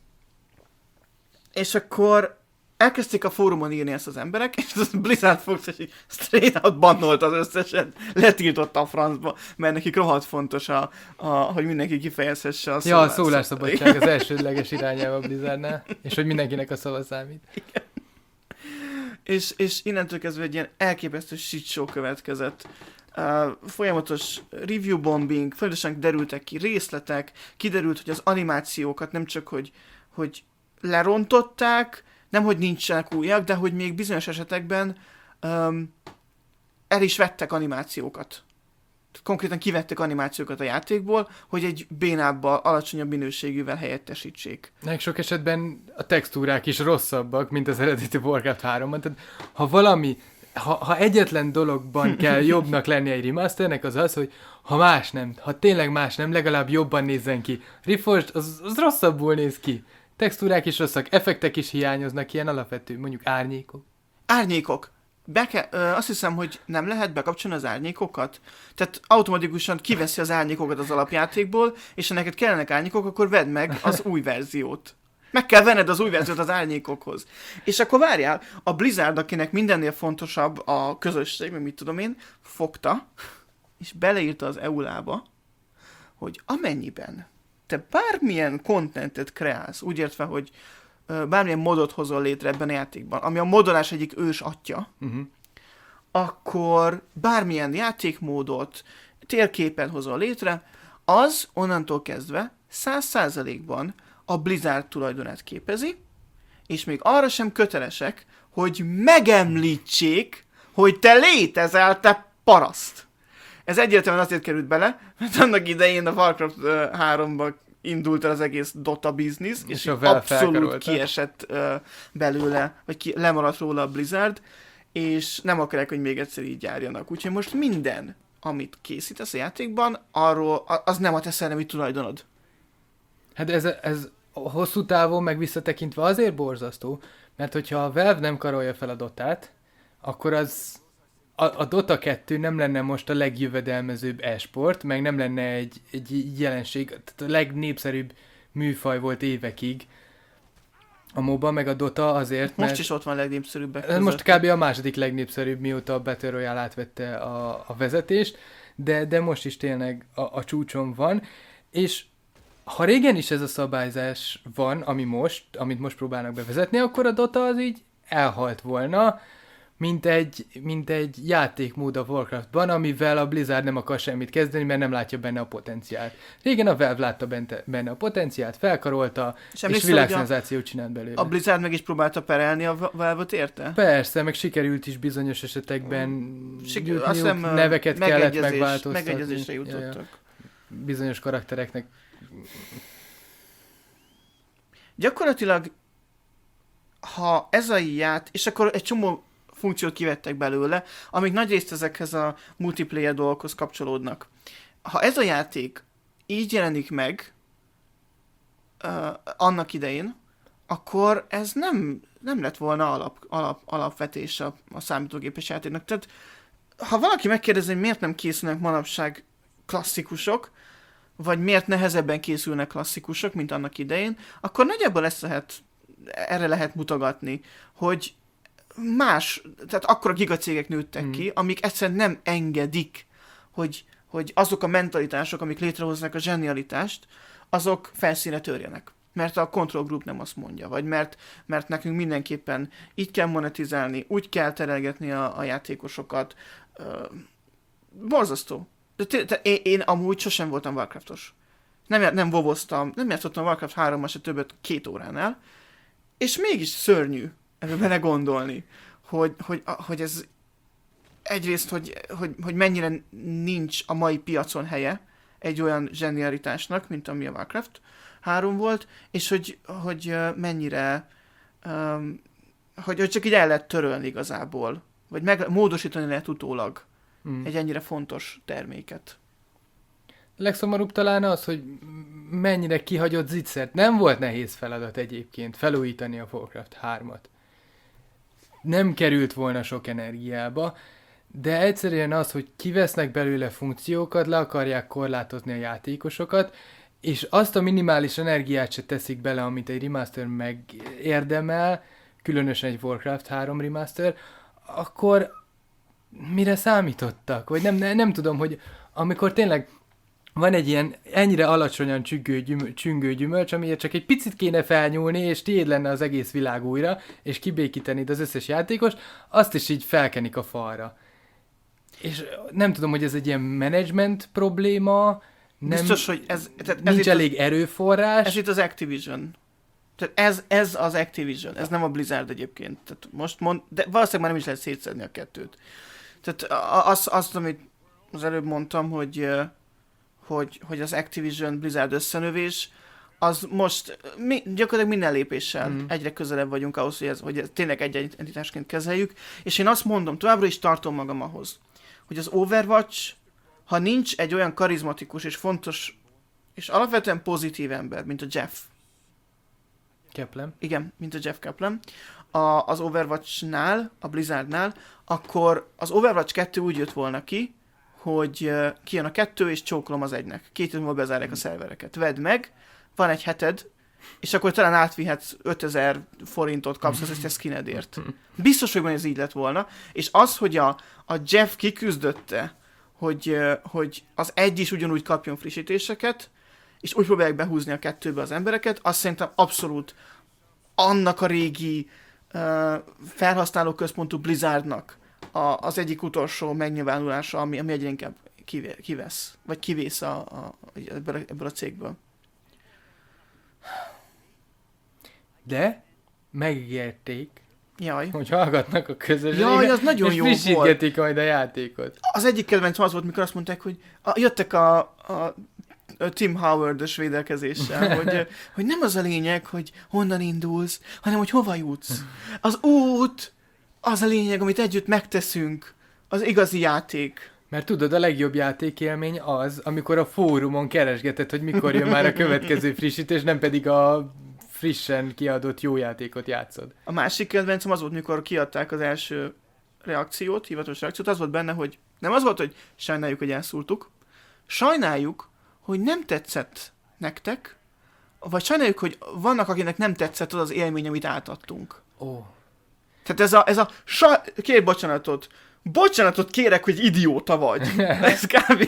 és akkor elkezdték a fórumon írni ezt az emberek, és az Blizzard Fox és straight out bannolt az összeset, letiltotta a francba, mert nekik rohadt fontos, a, a, hogy mindenki kifejezhesse a Ja, a szólásszabadság az elsődleges irányába a Blizzardnál, és hogy mindenkinek a szava számít. Igen. És, és innentől kezdve egy ilyen elképesztő shit show következett. Uh, folyamatos review bombing, folyamatosan derültek ki részletek, kiderült, hogy az animációkat nem csak, hogy, hogy lerontották, nem, hogy nincsenek újak, de hogy még bizonyos esetekben um, el is vettek animációkat. Konkrétan kivettek animációkat a játékból, hogy egy bénábbal, alacsonyabb minőségűvel helyettesítsék. Nek sok esetben a textúrák is rosszabbak, mint az eredeti Warcraft háromban. Tehát ha valami, ha, ha egyetlen dologban kell jobbnak lenni egy remasternek, az az, hogy ha más nem, ha tényleg más nem, legalább jobban nézzen ki. Reforged, az, az rosszabbul néz ki. Textúrák is rosszak, effektek is hiányoznak, ilyen alapvető, mondjuk árnyékok. Árnyékok. Be ke- ö, azt hiszem, hogy nem lehet bekapcsolni az árnyékokat. Tehát automatikusan kiveszi az árnyékokat az alapjátékból, és ha neked kellenek árnyékok, akkor vedd meg az új verziót. Meg kell venned az új verziót az árnyékokhoz. És akkor várjál, a Blizzard, akinek mindennél fontosabb a közösség, meg mit tudom én, fogta, és beleírta az e u lába, hogy amennyiben te bármilyen contentet kreálsz, úgy értve, hogy ö, bármilyen modot hozol létre ebben a játékban, ami a modolás egyik ős atya, uh-huh. akkor bármilyen játékmódot, térképet hozol létre, az onnantól kezdve száz százalékban a Blizzard tulajdonát képezi, és még arra sem kötelesek, hogy megemlítsék, hogy te létezel, te paraszt. Ez egyértelműen azért került bele, mert annak idején a Warcraft uh, háromba indult el az egész Dota biznisz, és, és abszolút kiesett uh, belőle, vagy ki, lemaradt róla a Blizzard, és nem akarják, hogy még egyszer így járjanak. Úgyhogy most minden, amit készítesz a játékban, arról, az nem a te szellemi tulajdonod. Hát ez, ez hosszú távon meg visszatekintve azért borzasztó, mert hogyha a Valve nem karolja fel a Dotát, akkor az a, a Dota kettő nem lenne most a legjövedelmezőbb e-sport, meg nem lenne egy, egy jelenség, tehát a legnépszerűbb műfaj volt évekig a MOBA, meg a Dota azért, most mert... is ott van a legnépszerűbbek között. Most kb. A második legnépszerűbb, mióta a Battle Royale átvette a, a vezetést, de, de most is tényleg a, a csúcson van, és ha régen is ez a szabályzás van, ami most, amit most próbálnak bevezetni, akkor a Dota az így elhalt volna, mint egy, mint egy játékmód a Warcraftban, amivel a Blizzard nem akar semmit kezdeni, mert nem látja benne a potenciált. Régen a Valve látta benne a potenciált, felkarolta, és, és világszenzációt csinált belőle. A Blizzard meg is próbálta perelni a Valve-ot, érte? Persze, meg sikerült is bizonyos esetekben Sik- jutniuk, neveket kellett megváltoztatni. Megegyezésre jutottak. Ja, ja. Bizonyos karaktereknek. Gyakorlatilag, ha ez a ját, és akkor egy csomó funkciót kivettek belőle, amik nagyrészt ezekhez a multiplayer dolgokhoz kapcsolódnak. Ha ez a játék így jelenik meg uh, annak idején, akkor ez nem, nem lett volna alap, alap, alapvetés a, a számítógépes játéknak. Tehát ha valaki megkérdezi, hogy miért nem készülnek manapság klasszikusok, vagy miért nehezebben készülnek klasszikusok, mint annak idején, akkor nagyjából ezt lehet, erre lehet mutogatni, hogy más, tehát akkora gigacégek nőttek hmm. ki, amik egyszerűen nem engedik, hogy, hogy azok a mentalitások, amik létrehozzák a zsenialitást, azok felszínre törjenek. Mert a Control Group nem azt mondja, vagy mert, mert nekünk mindenképpen így kell monetizálni, úgy kell terelgetni a, a játékosokat. Uh, borzasztó. De t- t- én, én amúgy sosem voltam Warcraftos. Nem, nem vovoztam, nem játszottam Warcraft hárommal se többet két óránál, és mégis szörnyű ebbe bele gondolni, hogy, hogy, hogy ez egyrészt, hogy, hogy, hogy mennyire nincs a mai piacon helye egy olyan zsenialitásnak, mint ami a Warcraft három volt, és hogy, hogy mennyire um, hogy, hogy csak így el lehet törölni igazából, vagy meg, módosítani lehet utólag mm. egy ennyire fontos terméket. Legszomorúbb talán az, hogy mennyire kihagyott zicsert. Nem volt nehéz feladat egyébként felújítani a Warcraft hármat. Nem került volna sok energiába, de egyszerűen az, hogy kivesznek belőle funkciókat, le akarják korlátozni a játékosokat, és azt a minimális energiát se teszik bele, amit egy remaster megérdemel, különösen egy Warcraft három remaster, akkor mire számítottak? Vagy nem, nem, nem tudom, hogy amikor tényleg van egy ilyen ennyire alacsonyan csüngő, gyümölcs, csüngő gyümölcs, amiért csak egy picit kéne felnyúlni, és tiéd lenne az egész világ újra, és kibékítenéd az összes játékost, azt is így felkenik a falra. És nem tudom, hogy ez egy ilyen management probléma, nem, biztos, hogy ez, tehát nincs ez elég az, erőforrás. Ez itt az Activision. Tehát ez, ez az Activision, ez nem a Blizzard egyébként. Tehát most mond, de valószínűleg már nem is lehet szétszedni a kettőt. Tehát azt, azt amit az előbb mondtam, hogy, hogy, hogy az Activision Blizzard összenövés, az most mi, gyakorlatilag minden lépéssel mm. egyre közelebb vagyunk ahhoz, hogy, ez, hogy ez tényleg egy entitásként kezeljük. És én azt mondom, továbbra is tartom magam ahhoz, hogy az Overwatch, ha nincs egy olyan karizmatikus és fontos és alapvetően pozitív ember, mint a Jeff Kaplan. Igen, mint a Jeff Kaplan, a, az Overwatch-nál, a Blizzardnál, akkor az Overwatch kettő úgy jött volna ki, hogy uh, kijön a kettő, és csókolom az egynek. Két év múlva bezárják a szervereket. Vedd meg, van egy heted, és akkor talán átvihetsz ötezer forintot kapsz az összes skinedért. Biztos, hogy ez így lett volna. És az, hogy a, a Jeff kiküzdötte, hogy, hogy az egy is ugyanúgy kapjon frissítéseket, és úgy próbálják behúzni a kettőbe az embereket, azt szerintem abszolút annak a régi uh, felhasználóközpontú Blizzardnak a, az egyik utolsó megnyilvánulása, ami, ami egyre inkább kivesz, vagy kivész a, a, ebből, a, ebből a cégből. De megígérték, Jaj. hogy hallgatnak a közösségre, Jaj, az nagyon és jó frissítgetik majd a játékot. Az egyik kedvencem az volt, mikor azt mondták, hogy a, jöttek a, a, a Tim Howard-os védelkezéssel, hogy, hogy nem az a lényeg, hogy honnan indulsz, hanem hogy hova jutsz. Az út az a lényeg, amit együtt megteszünk, az igazi játék. Mert tudod, a legjobb játékélmény az, amikor a fórumon keresgeted, hogy mikor jön már a következő frissítés, nem pedig a frissen kiadott jó játékot játszod. A másik kedvencem az volt, mikor kiadták az első reakciót, hivatalos reakciót, az volt benne, hogy nem az volt, hogy sajnáljuk, hogy elszúrtuk, sajnáljuk, hogy nem tetszett nektek, vagy sajnáljuk, hogy vannak, akinek nem tetszett az az élmény, amit átadtunk. Ó. Oh. Tehát ez a, ez a sa- kér bocsánatot, bocsánatot kérek, hogy idióta vagy. Ez kb.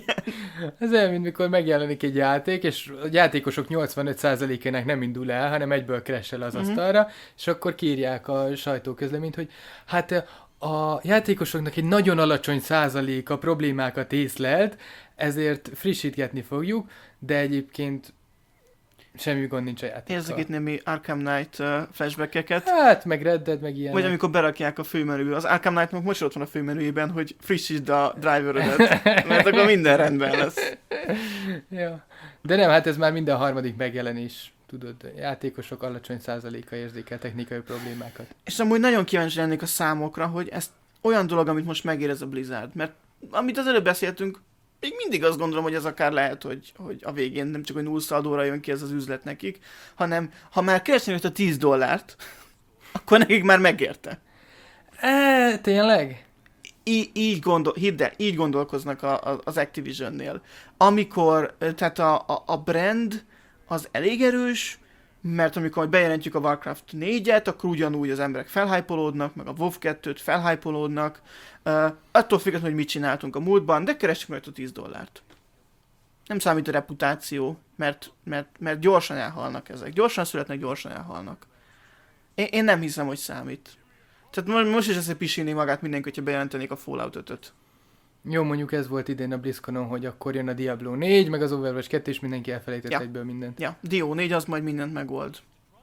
Ez olyan, mint mikor megjelenik egy játék, és a játékosok nyolcvanöt százalékának nem indul el, hanem egyből crash-el az asztalra, uh-huh. és akkor kírják a sajtóközleményt, hogy hát a játékosoknak egy nagyon alacsony százaléka problémákat észlelt, ezért frissítgetni fogjuk, de egyébként semmi gond nincs a játékkal. Érzek itt némi Arkham Knight uh, flashbackeket. Hát, meg Red Dead, meg ilyen. Vagy amikor berakják a főmenübe. Az Arkham Knight most ott van a főmenüjében, hogy frissítsd a driverödet, mert akkor minden rendben lesz. Ja. De nem, hát ez már minden harmadik megjelenés. Tudod, játékosok alacsony százaléka érzékel technikai problémákat. És amúgy nagyon kíváncsi lennék a számokra, hogy ez olyan dolog, amit most megérez a Blizzard. Mert amit az előbb beszéltünk, még mindig azt gondolom, hogy ez akár lehet, hogy, hogy a végén nem csak, hogy nullszaldóra jön ki ez az üzlet nekik, hanem ha már keresnék a tíz dollárt, akkor nekik már megérte. E, tényleg? Í- így, gondol, hidd el, így gondolkoznak a, a, az Activision-nél. Amikor, tehát a, a, a brand az elég erős, mert amikor bejelentjük a Warcraft négyet, akkor ugyanúgy az emberek felhypolódnak, meg a WoW kettőt felhypolódnak, uh, attól függetlenül, hogy mit csináltunk a múltban, de keressük meg a tíz dollárt. Nem számít a reputáció, mert, mert, mert gyorsan elhalnak ezek. Gyorsan születnek, gyorsan elhalnak. Én, én nem hiszem, hogy számít. Tehát most is ezt pisilni magát mindenki, hogyha bejelentenék a Fallout ötöt. Jó, mondjuk ez volt idén a BlizzConon, hogy akkor jön a Diablo négy, meg az Overwatch kettő, és mindenki elfelejtett ja. egyből mindent. Ja, Dio négy az majd mindent megold.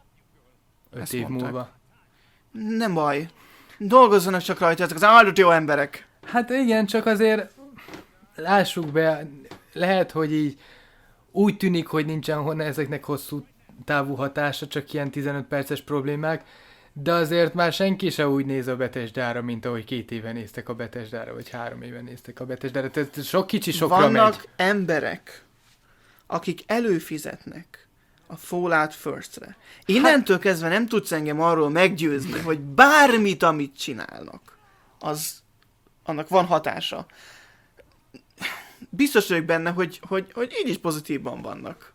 Öt Ezt év mondták. Múlva. Nem baj. Dolgozzanak csak rajta ezek az áldott jó emberek. Hát igen, csak azért lássuk be, lehet, hogy így úgy tűnik, hogy nincsen honnan ezeknek hosszú távú hatása, csak ilyen tizenöt perces problémák, de azért már senki se úgy néz a Bethesdára, mint ahogy két éve néztek a Bethesdára, vagy három éve néztek a Bethesdára. Tehát sok kicsi sokra Vannak megy. Vannak emberek, akik előfizetnek a Fallout First-re. Innentől hát... kezdve nem tudsz engem arról meggyőzni, hogy bármit, amit csinálnak, az annak van hatása. Biztos vagyok benne, hogy, hogy, hogy így is pozitívban vannak.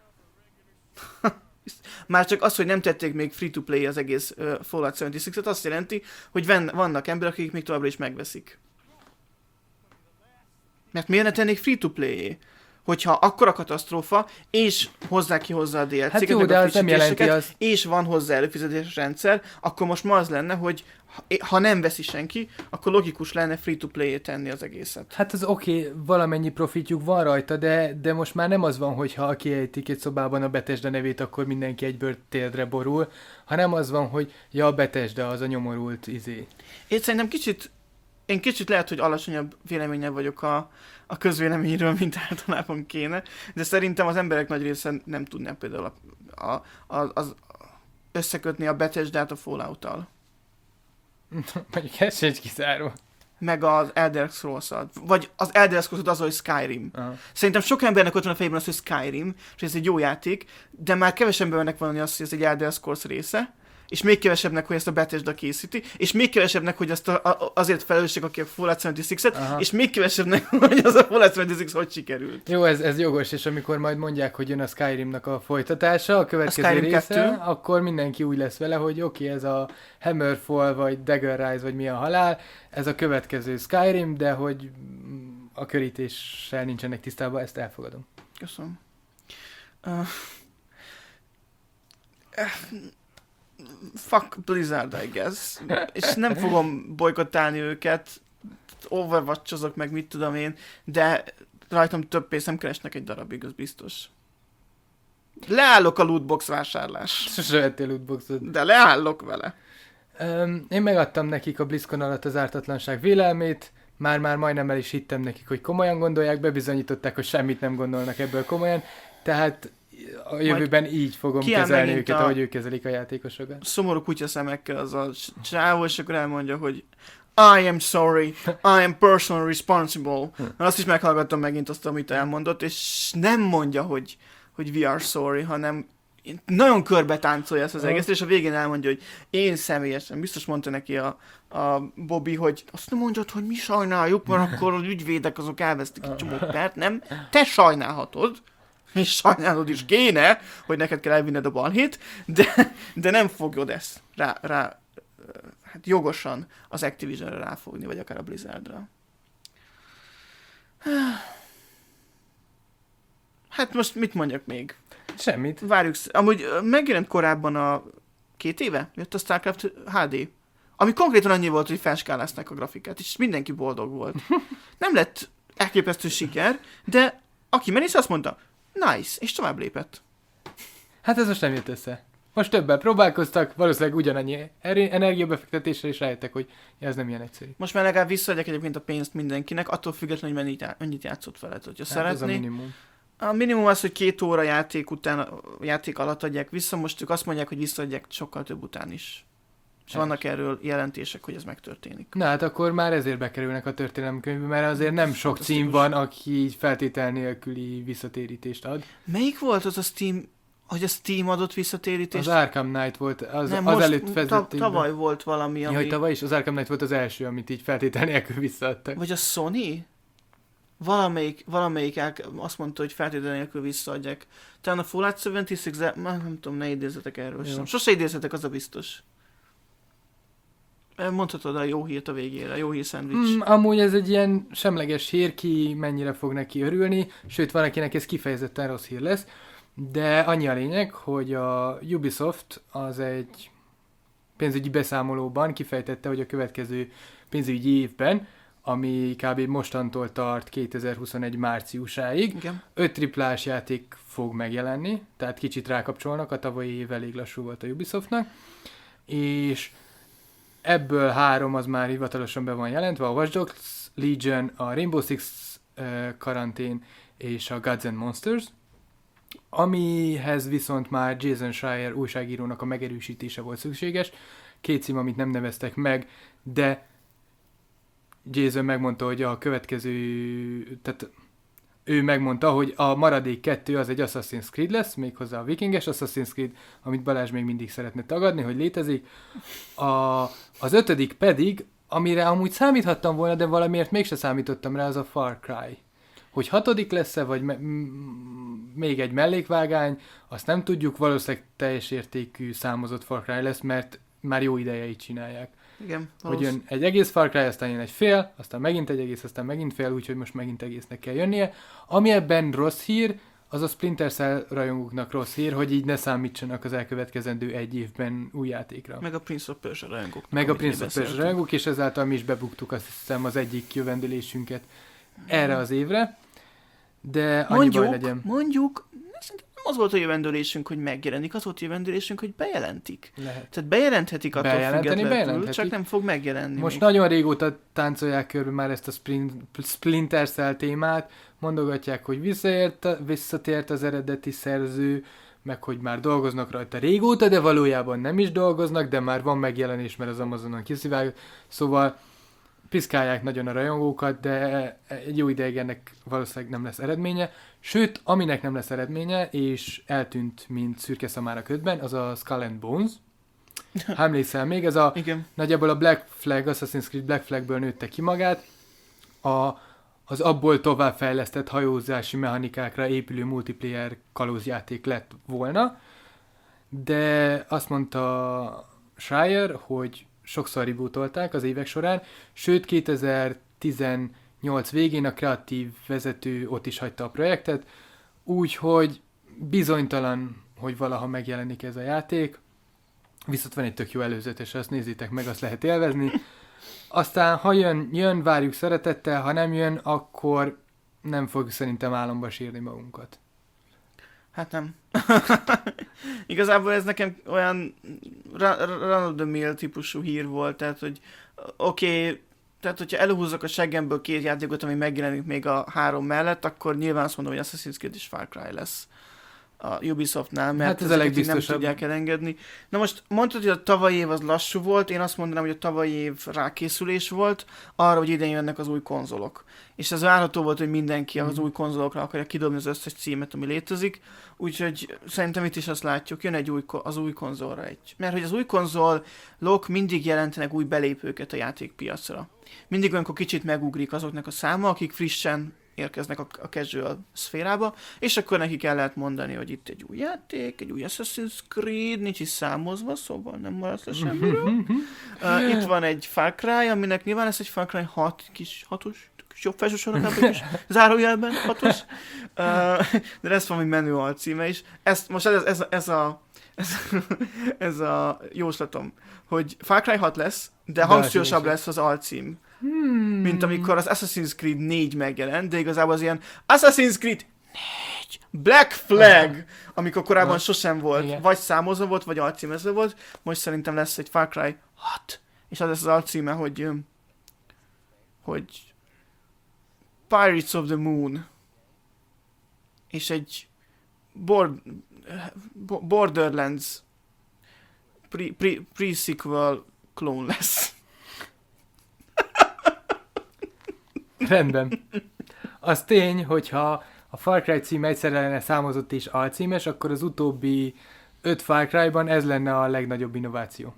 Már csak az, hogy nem tették még free-to-play az egész uh, Fallout hetvenhatot, azt jelenti, hogy ven, vannak emberek, akik még továbbra is megveszik. Mert miért ne tennék free-to-play-é? Hogyha akkora katasztrófa, és hozzá ki hozzá a dé el cé-ket, hát jó, meg a frissítéseket, az... és van hozzá előfizetéses rendszer, akkor most ma az lenne, hogy ha nem veszi senki, akkor logikus lenne free-to-play-é tenni az egészet. Hát az oké, okay, valamennyi profitjuk van rajta, de, de most már nem az van, hogy ha kiejtik egy szobában a Bethesda nevét, akkor mindenki egyből térdre borul, hanem az van, hogy ja, a Bethesda az a nyomorult izé. Én szerintem kicsit, én kicsit lehet, hogy alacsonyabb véleményen vagyok a, a közvéleményről, mint általában kéne, de szerintem az emberek nagy része nem tudná például a, a, a, az összekötni a Bethesdát a Fallout-tal. Mondjuk ez sem kizáró. Meg az Elder Scrolls-al. Vagy az Elder Scrolls az, hogy Skyrim. Aha. Szerintem sok embernek ott van a fejében az, hogy Skyrim, és ez egy jó játék, de már kevesen embernek van azt, hogy ez egy Elder Scrolls része, és még kevesebbnek, hogy ezt a Bethesda készíti, és még kevesebbnek, hogy azt a, a, azért felelősek, aki a Fallout hetvenhatot, Aha. és még kevesebbnek, hogy az a Fallout hetvenhat hogy sikerült. Jó, ez, ez jogos, és amikor majd mondják, hogy jön a Skyrimnak a folytatása, a következő a része, kettő. Akkor mindenki úgy lesz vele, hogy oké, okay, ez a Hammerfall, vagy Dagger Rise, vagy mi a halál, ez a következő Skyrim, de hogy a körítéssel nincsenek tisztában, ezt elfogadom. Köszönöm. Uh, fuck Blizzard, I guess. És nem fogom bolykottálni őket, overwatchozok meg, mit tudom én, de rajtam több pénzt nem keresnek egy darabig, az biztos. Leállok a lootbox vásárlás. Sose vettél lootboxot. De leállok vele. Um, én megadtam nekik a BlizzCon alatt az ártatlanság vélelmét, már-már majdnem el is hittem nekik, hogy komolyan gondolják, bebizonyították, hogy semmit nem gondolnak ebből komolyan, tehát a jövőben Majd így fogom kezelni őket, a... ahogy ők kezelik a játékosokat. Szomorú kutyaszemekkel az a csávó, és akkor elmondja, hogy I am sorry, I am personally responsible. Azt is meghallgattam megint azt, amit elmondott, és nem mondja, hogy, hogy we are sorry, hanem nagyon körbe táncolja ezt az egész, és a végén elmondja, hogy én személyesen, biztos mondta neki a, a Bobby, hogy azt nem mondjad, hogy mi sajnáljuk, mert akkor az ügyvédek azok elvesztik egy csomó pert, nem? Te sajnálhatod, és sajnálod is kéne, hogy neked kell elvinned a balhét, de, de nem fogod ezt rá, rá hát jogosan az Activisionre ráfogni, vagy akár a Blizzardra. Hát most mit mondjak még? Semmit. Várjuk, amúgy megjelent korábban a két éve, jött a StarCraft há dé, ami konkrétan annyi volt, hogy felskálázták a grafikát, és mindenki boldog volt. Nem lett elképesztő siker, de aki menész azt mondta, nice, és tovább lépett. Hát ez most nem jött össze. Most többen próbálkoztak, valószínűleg ugyanannyi energiabefektetésre, és rájöttek, hogy ez nem ilyen egyszerű. Most már legalább visszaadják egyébként a pénzt mindenkinek, attól függetlenül, hogy mennyit, mennyit játszott vele. Hogyha hát szeretné. Ez a minimum. A minimum az, hogy két óra játék után, játék alatt adják vissza, most ők azt mondják, hogy visszaadják sokkal több után is. És vannak erről jelentések, hogy ez megtörténik. Na hát akkor már ezért bekerülnek a történelemkönyvbe, mert azért nem sok cím van, aki így feltétel nélküli visszatérítést ad. Melyik volt az a Steam, hogy a Steam adott visszatérítést? Az Arkham Knight volt, az, nem, az most előtt vezették ta- tavaly be. Volt valami, ami... Jaj, tavaly is, az Arkham Knight volt az első, amit így feltétel nélkül visszaadtak. Vagy a Sony? Valamelyik, valamelyik el, azt mondta, hogy feltétlenül nélkül visszaadják. Talán a Fallout hetvenhat, nem tudom, ne idézzetek erről sem. Sose idézzetek, az a biztos. Mondhatod a jó hírt a végére, jó hír szendvics. Mm, amúgy ez egy ilyen semleges hír, ki mennyire fog neki örülni, sőt van, akinek ez kifejezetten rossz hír lesz, de annyi a lényeg, hogy a Ubisoft az egy pénzügyi beszámolóban kifejtette, hogy a következő pénzügyi évben, ami kb. Mostantól tart kétezer-huszonegy márciusáig, igen. öt triplás játék fog megjelenni, tehát kicsit rákapcsolnak, a tavalyi év elég lassú volt a Ubisoftnak, és ebből három az már hivatalosan be van jelentve, a Watch Dogs Legion, a Rainbow Six uh, Quarantine és a Gods and Monsters, amihez viszont már Jason Schreier újságírónak a megerősítése volt szükséges, két cím, amit nem neveztek meg, de Jason megmondta, hogy a következő, tehát ő megmondta, hogy a maradék kettő az egy Assassin's Creed lesz, méghozzá a vikinges Assassin's Creed, amit Balázs még mindig szeretne tagadni, hogy létezik. A, az ötödik pedig, amire amúgy számíthattam volna, de valamiért mégse számítottam rá, az a Far Cry. Hogy hatodik lesz-e, vagy me- m- még egy mellékvágány, azt nem tudjuk, valószínűleg teljes értékű számozott Far Cry lesz, mert már jó ideje így csinálják. Igen, hogy jön egy egész Far Cry, aztán jön egy fél, aztán megint egy egész, aztán megint fél, úgyhogy most megint egésznek kell jönnie. Ami ebben rossz hír, az a Splinter Cell rajongóknak rossz hír, hogy így ne számítsanak az elkövetkezendő egy évben új játékra. Meg a Prince of Persia rajongóknak. Meg a Prince of Persia rajongók, és ezáltal mi is bebuktuk azt hiszem az egyik jövendőlésünket erre az évre. De annyi mondjuk, baj legyen. Mondjuk, az volt a jövendőlésünk, hogy megjelenik, az volt a jövendőlésünk, hogy bejelentik. Lehet. Tehát bejelenthetik attól függetlenül, bejelenthetik. csak nem fog megjelenni. Most még. Nagyon régóta táncolják körbe már ezt a Splinter Cell témát, mondogatják, hogy visszaért, visszatért az eredeti szerző, meg hogy már dolgoznak rajta régóta, de valójában nem is dolgoznak, de már van megjelenés, mert az Amazonon kiszivárgott. Szóval piszkálják nagyon a rajongókat, de egy jó ideig ennek valószínűleg nem lesz eredménye. Sőt, aminek nem lesz eredménye, és eltűnt, mint szürke szamár a ködben, az a Skull and Bones, Ha emlékszel még, ez a Igen. nagyjából a Black Flag, Assassin's Creed Black Flagből nőtte ki magát, a, az abból továbbfejlesztett hajózási mechanikákra épülő multiplayer kalózjáték lett volna, de azt mondta Schreier, hogy sokszor rebootolták az évek során, sőt kétezer-tizennyolc végén a kreatív vezető ott is hagyta a projektet, úgyhogy bizonytalan, hogy valaha megjelenik ez a játék, viszont van egy tök jó előzetes, azt nézzétek meg, azt lehet élvezni. Aztán, ha jön, jön, várjuk szeretettel, ha nem jön, akkor nem fogjuk szerintem álomba sírni magunkat. Hát nem. Igazából ez nekem olyan run of the mill típusú hír volt, tehát hogy oké, okay, tehát hogyha előhúzok a seggemből két játékot, ami megjelenik még a három mellett, akkor nyilván azt mondom, hogy Assassin's Creed és Far Cry lesz a Ubisoftnál, mert hát ez a nem tudják elengedni. Na most mondtad, hogy a tavalyi év az lassú volt, én azt mondanám, hogy a tavalyi év rákészülés volt arra, hogy idén jönnek az új konzolok. És ez várható volt, hogy mindenki az új konzolokra akarja kidobni az összes címet, ami létezik, úgyhogy szerintem itt is azt látjuk, jön egy új, az új konzolra egy. Mert hogy az új konzolok mindig jelentenek új belépőket a játékpiacra. Mindig olyankor kicsit megugrik azoknak a száma, akik frissen érkeznek a, a casual szférába, és akkor nekik el lehet mondani, hogy itt egy új játék, egy új Assassin's Creed, nincs is számozva, szóval nem maradsz le semmiről. uh, itt van egy Far Cry, aminek nyilván lesz egy Far Cry hat, kis hatos, kis jobb felsősorokában is, zárójelben hatos, uh, de lesz valami menü alcíme is. Ezt, most ez, ez, ez a ez, ez a jóslatom, hogy Far Cry hat lesz, de, de hangsúlyosabb lesz az alcím. Hmm. Mint amikor az Assassin's Creed négy megjelent, de igazából az ilyen Assassin's Creed négy Black Flag, amikor korábban ha. sosem volt, igen. Vagy számozva volt, vagy alcímezve volt, most szerintem lesz egy Far Cry hat, és az lesz az alcíme, hogy hogy Pirates of the Moon, és egy Bord, Borderlands pre, pre, pre-sequel klón lesz. Rendben. Az tény, hogyha a Far Cry cím egyszerre lenne számozott és alcímes, akkor az utóbbi öt Far Cry-ban ez lenne a legnagyobb innováció.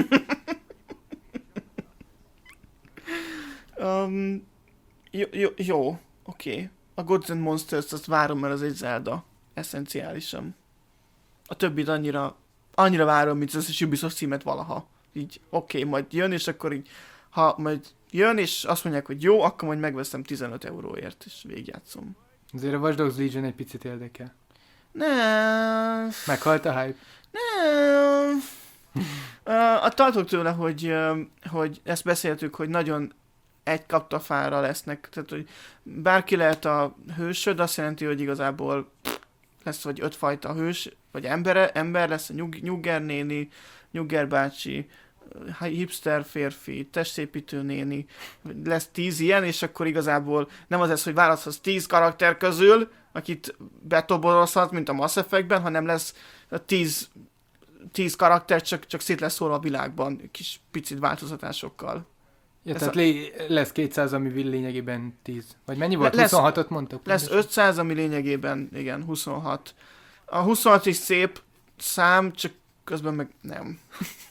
um, jó, jó, jó, oké. Okay. A Gods and Monsters azt várom, mert az egy Zelda. Eszenciálisan. A többit annyira, annyira várom, mint az összes Ubisoft címet valaha. Így, oké, okay, majd jön, és akkor így, ha majd jön, és azt mondják, hogy jó, akkor majd megveszem tizenöt euróért, és végigjátszom. Azért a Watch Dogs Legion egy picit érdekel. Nem. Meghalt a hype? Nem. uh, a tartok tőle, hogy, uh, hogy ezt beszéltük, hogy nagyon egy kaptafára lesznek, tehát hogy bárki lehet a hősöd, azt jelenti, hogy igazából lesz vagy ötfajta hős, vagy embere, ember lesz a nyug, nyugger néni, nyugger bácsi, hipster férfi, testépítő néni, lesz tíz ilyen, és akkor igazából nem az lesz, hogy választhatsz tíz karakter közül, akit betoborozhat, mint a Mass Effectben, hanem lesz tíz, tíz karakter, csak, csak szét lesz szólva a világban, kis picit változatásokkal. Ja, tehát a... lesz kétszáz, ami lényegében tíz. Vagy mennyi volt? Lesz, huszonhatot mondtak? Lesz pontosan? ötszáz, ami lényegében, igen, huszonhat. A huszonhat is szép szám, csak közben meg nem.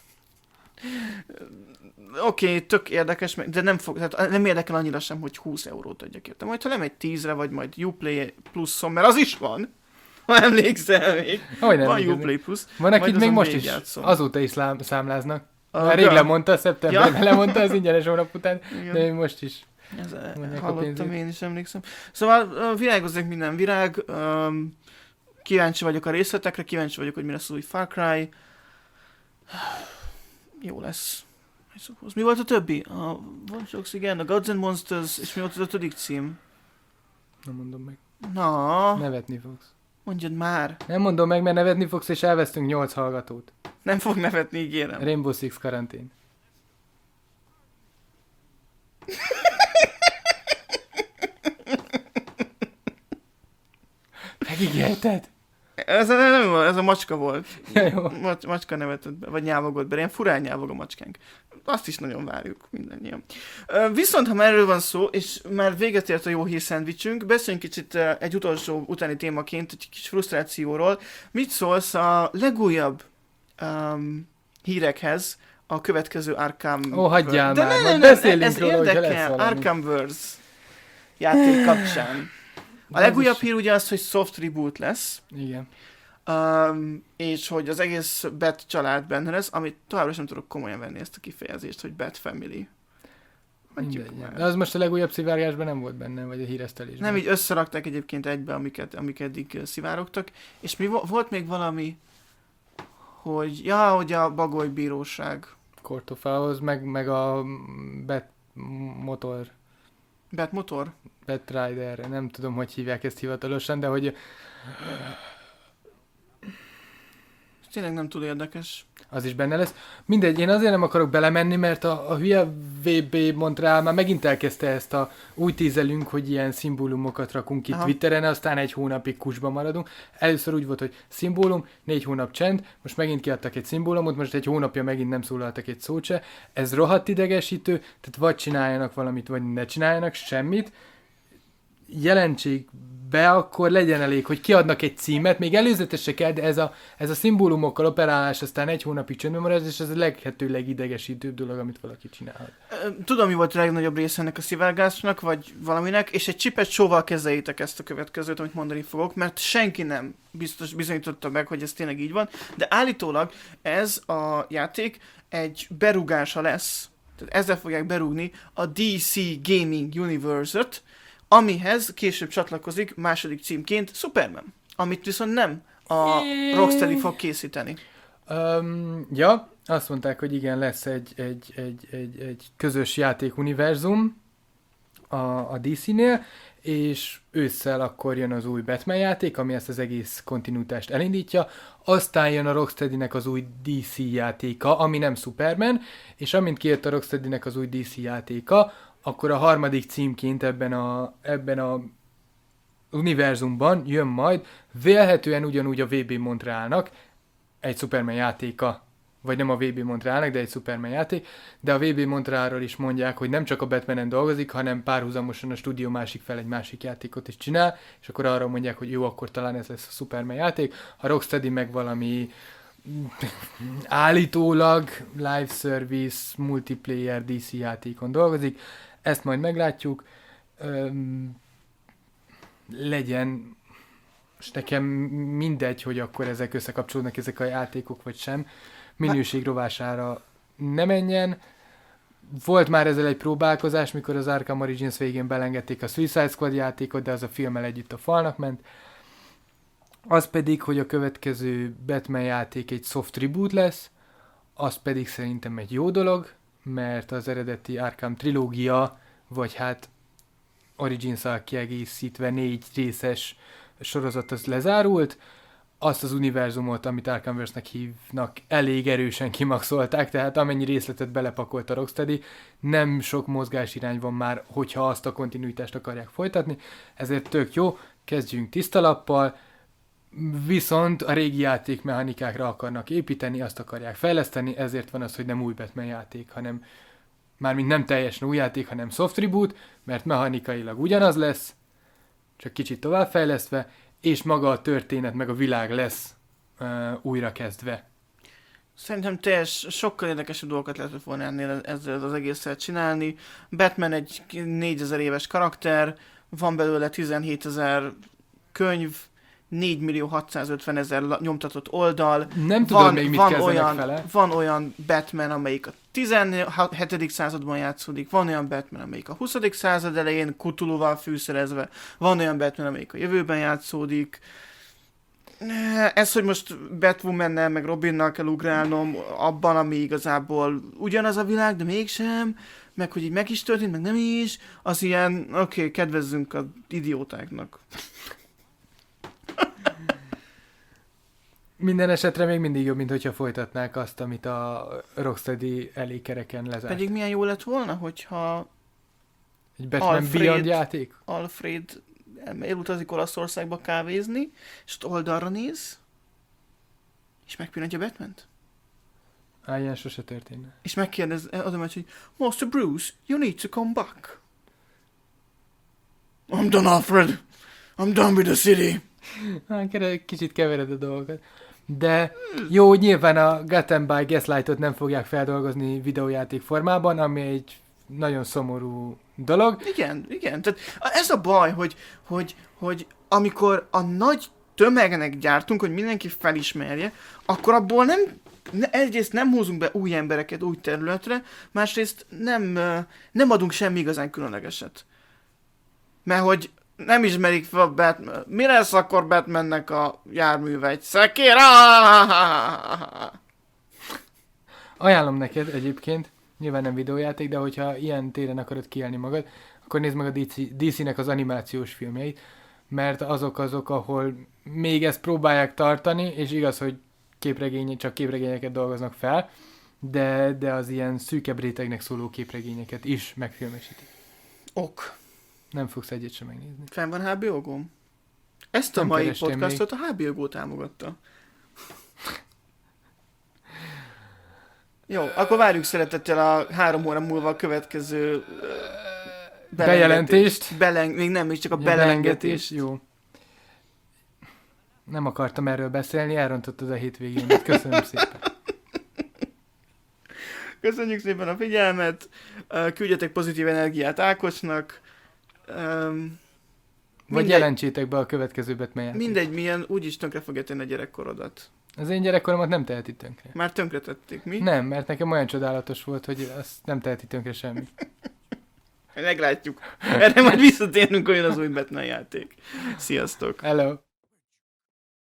Oké, okay, tök érdekes, de nem, fog, tehát nem érdekel annyira sem, hogy húsz eurót adjak érte. Majd ha lemegy tízre, vagy majd Uplay pluszon, mert az is van. Ha emlékszel még. Hogy van Uplay plusz. Van, akit még most is játszom. Azóta is lám, számláznak. Már rég lemondta, szeptemberben ja. lemondta az ingyenes hónap után, igen. De most is. Ez hallottam, én is emlékszem. Szóval virágozzék minden virág, um, kíváncsi vagyok a részletekre, kíváncsi vagyok, hogy mi lesz az új Far Cry. Jó lesz. Mi volt a többi? A Watch Dogs, igen, a Gods and Monsters, és mi volt az ötödik cím? Nem mondom meg. Na. Nevetni fogsz. Mondjad már. Nem mondom meg, mert nevetni fogsz, és elvesztünk nyolc hallgatót. Nem fog nevetni, ígérem. Rainbow Six karantén. Megígérted? Ez a, nem, ez a macska volt. Ja, jó. Mac, macska nevetett be, vagy nyávogott be. Ilyen furán nyávog a macskánk. Azt is nagyon várjuk mindannyian. Viszont, ha erről van szó, és már véget ért a jó hír szendvicsünk, beszéljünk kicsit egy utolsó utáni témaként, egy kis frusztrációról. Mit szólsz a legújabb um, hírekhez a következő Arkham... Ó, hagyjál de már, ne, majd ne, ne, beszélünk ez róla, hogyha lesz érdekel, valami. Arkhamverse játék kapcsán. A legújabb hír ugye az, hogy soft reboot lesz, Igen. um, és hogy az egész Bat család benne lesz, amit továbbra sem tudok komolyan venni ezt a kifejezést, hogy Bat Family. Hagyjuk Mindegy. már. De az most a legújabb szivárgásban nem volt benne, vagy a híresztelésben. Nem, így összerakták egyébként egybe, amiket, amiket eddig szivárogtak. És mi vo- volt még valami, hogy, ja, hogy a Bagoly bíróság. Kortofához, meg, meg a Bet motor, Bat motor? Bet Rider, nem tudom, hogy hívják ezt hivatalosan, de hogy Tényleg nem túl érdekes. az is benne lesz. Mindegy, én azért nem akarok belemenni, mert a, a hülye vé bé Montreal már megint elkezdte ezt a úgy tízelünk, hogy ilyen szimbólumokat rakunk ki Aha. Twitteren, aztán egy hónapig kusba maradunk. Először úgy volt, hogy szimbólum, négy hónap csend, most megint kiadtak egy szimbólumot, most egy hónapja megint nem szólaltak egy szót se. Ez rohadt idegesítő, tehát vagy csináljanak valamit, vagy ne csináljanak semmit. Jelentsék be, akkor legyen elég, hogy kiadnak egy címet, még előzetes se kell, de ez a, ez a szimbólumokkal operálás aztán egy hónapig csöndben marad, és ez a leghető legidegesítőbb dolog, amit valaki csinálhat. Tudom, mi volt a legnagyobb része ennek a szivárgásnak, vagy valaminek, és egy csipet sóval kezeljétek ezt a következőt, amit mondani fogok, mert senki nem biztos bizonyította meg, hogy ez tényleg így van, de állítólag ez a játék egy berúgása lesz, tehát ezzel fogják berúgni a dé cé Gaming Universe-öt, amihez később csatlakozik második címként Superman, amit viszont nem a Rocksteady fog készíteni. Um, ja, azt mondták, hogy igen, lesz egy, egy, egy, egy, egy közös játékuniverzum a, a dé cé-nél, és ősszel akkor jön az új Batman játék, ami ezt az egész kontinuitást elindítja, aztán jön a Rocksteadynek az új dé cé játéka, ami nem Superman, és amint kijött a Rocksteadynek az új dé cé játéka, akkor a harmadik címként ebben a, ebben a univerzumban jön majd vélhetően ugyanúgy a vé bé Montrealnak egy Superman játéka, vagy nem a vé bé Montrealnak, de egy Superman játék, de a vé bé Montrealról is mondják, hogy nem csak a Batmanen dolgozik, hanem párhuzamosan a stúdió másik fel egy másik játékot is csinál, és akkor arra mondják, hogy jó, akkor talán ez lesz a Superman játék, a Rocksteady meg valami állítólag live service, multiplayer dé cé játékon dolgozik, ezt majd meglátjuk. Öm, legyen, és nekem mindegy, hogy akkor ezek összekapcsolódnak ezek a játékok, vagy sem. Minőség rovására ne menjen. Volt már ezzel egy próbálkozás, mikor az Arkham Origins végén belengedték a Suicide Squad játékot, de az a filmmel együtt a falnak ment. Az pedig, hogy a következő Batman játék egy soft reboot lesz, az pedig szerintem egy jó dolog, mert az eredeti Arkham trilógia, vagy hát Origins-szal kiegészítve négy részes sorozat az lezárult, azt az univerzumot, amit Arkhamverse-nek hívnak, elég erősen kimaxolták, tehát amennyi részletet belepakolt a Rocksteady, nem sok mozgásirány van már, hogyha azt a kontinuitást akarják folytatni, ezért tök jó, kezdjünk tiszta lappal, viszont a régi játékmechanikákra akarnak építeni, azt akarják fejleszteni, ezért van az, hogy nem új Batman játék, hanem mármint nem teljesen új játék, hanem soft reboot, mert mechanikailag ugyanaz lesz, csak kicsit továbbfejlesztve, és maga a történet, meg a világ lesz uh, újra kezdve. Szerintem teljes, sokkal érdekesebb dolgokat lehetett volna ennél ezzel az egésszel csinálni. Batman egy négyezer éves karakter, van belőle tizenhétezer könyv, négymillió hatszázötvenezer nyomtatott oldal. Nem tudom van, még mit van kezdenek olyan, vele. Van olyan Batman, amelyik a tizenhetedik században játszódik, van olyan Batman, amelyik a huszadik század elején Cthulhuval fűszerezve, van olyan Batman, amelyik a jövőben játszódik. Ez, hogy most Batwoman-nel, meg Robinnal kell ugrálnom abban, ami igazából ugyanaz a világ, de mégsem, meg hogy így meg is történt, meg nem is, az ilyen, oké, okay, kedvezzünk az idiótáknak. Minden esetre még mindig jobb, mint hogyha folytatnák azt, amit a Rocksteady elé kereken lezárt. Pedig milyen jó lett volna, hogyha egy Batman Alfred, Beyond játék? Alfred elutazik Olaszországba kávézni, és ott oldalra néz, és megpillantja Batmant. Á, ilyen sose történne. És megkérdez, oda megy, hogy Master Bruce, you need to come back. I'm done, Alfred. I'm done with the city. Hát, kicsit kevered a dolgokat. De jó, nyilván a Gotham by Gaslightot nem fogják feldolgozni videójáték formában, ami egy nagyon szomorú dolog. Igen, igen. Tehát ez a baj, hogy, hogy, hogy amikor a nagy tömegnek gyártunk, hogy mindenki felismerje, akkor abból nem, ne, egyrészt nem húzunk be új embereket új területre, másrészt nem, nem adunk semmi igazán különlegeset. Mert hogy nem ismerik fel Batman. Mi lesz akkor Batmannek a járműve? Egy szekér? Ajánlom neked egyébként, nyilván nem videójáték, de hogyha ilyen téren akarod kiállni magad, akkor nézd meg a dé cé-nek az animációs filmjeit, mert azok azok, ahol még ezt próbálják tartani, és igaz, hogy képregény, csak képregényeket dolgoznak fel, de, de az ilyen szűkebb rétegnek szóló képregényeket is megfilmesítik. Ok. Nem fogsz egyet sem megnézni. Fenn van há bé o góm? Ezt a Nem mai kerestem podcastot még. A há bé o gó támogatta. Jó, akkor várjuk szeretettel a három óra múlva a következő bejelentést. Beleng, még nem, még csak a ja, belengetést. Jó. Nem akartam erről beszélni, elrontottad a hétvégémet. Köszönöm szépen. Köszönjük szépen a figyelmet. Küldjetek pozitív energiát Ákosnak. Um, Vagy mindegy, jelentsétek be a következő Batman játékot. Mindegy milyen, úgyis tönkre fogja tenni a gyerekkorodat. Az én gyerekkoromat nem teheti tönkre. Már tönkre tették, mi? Nem, mert nekem olyan csodálatos volt, hogy azt nem teheti tönkre semmi. Meglátjuk. Erre majd visszatérünk, olyan az új Batman játék. Sziasztok! Hello!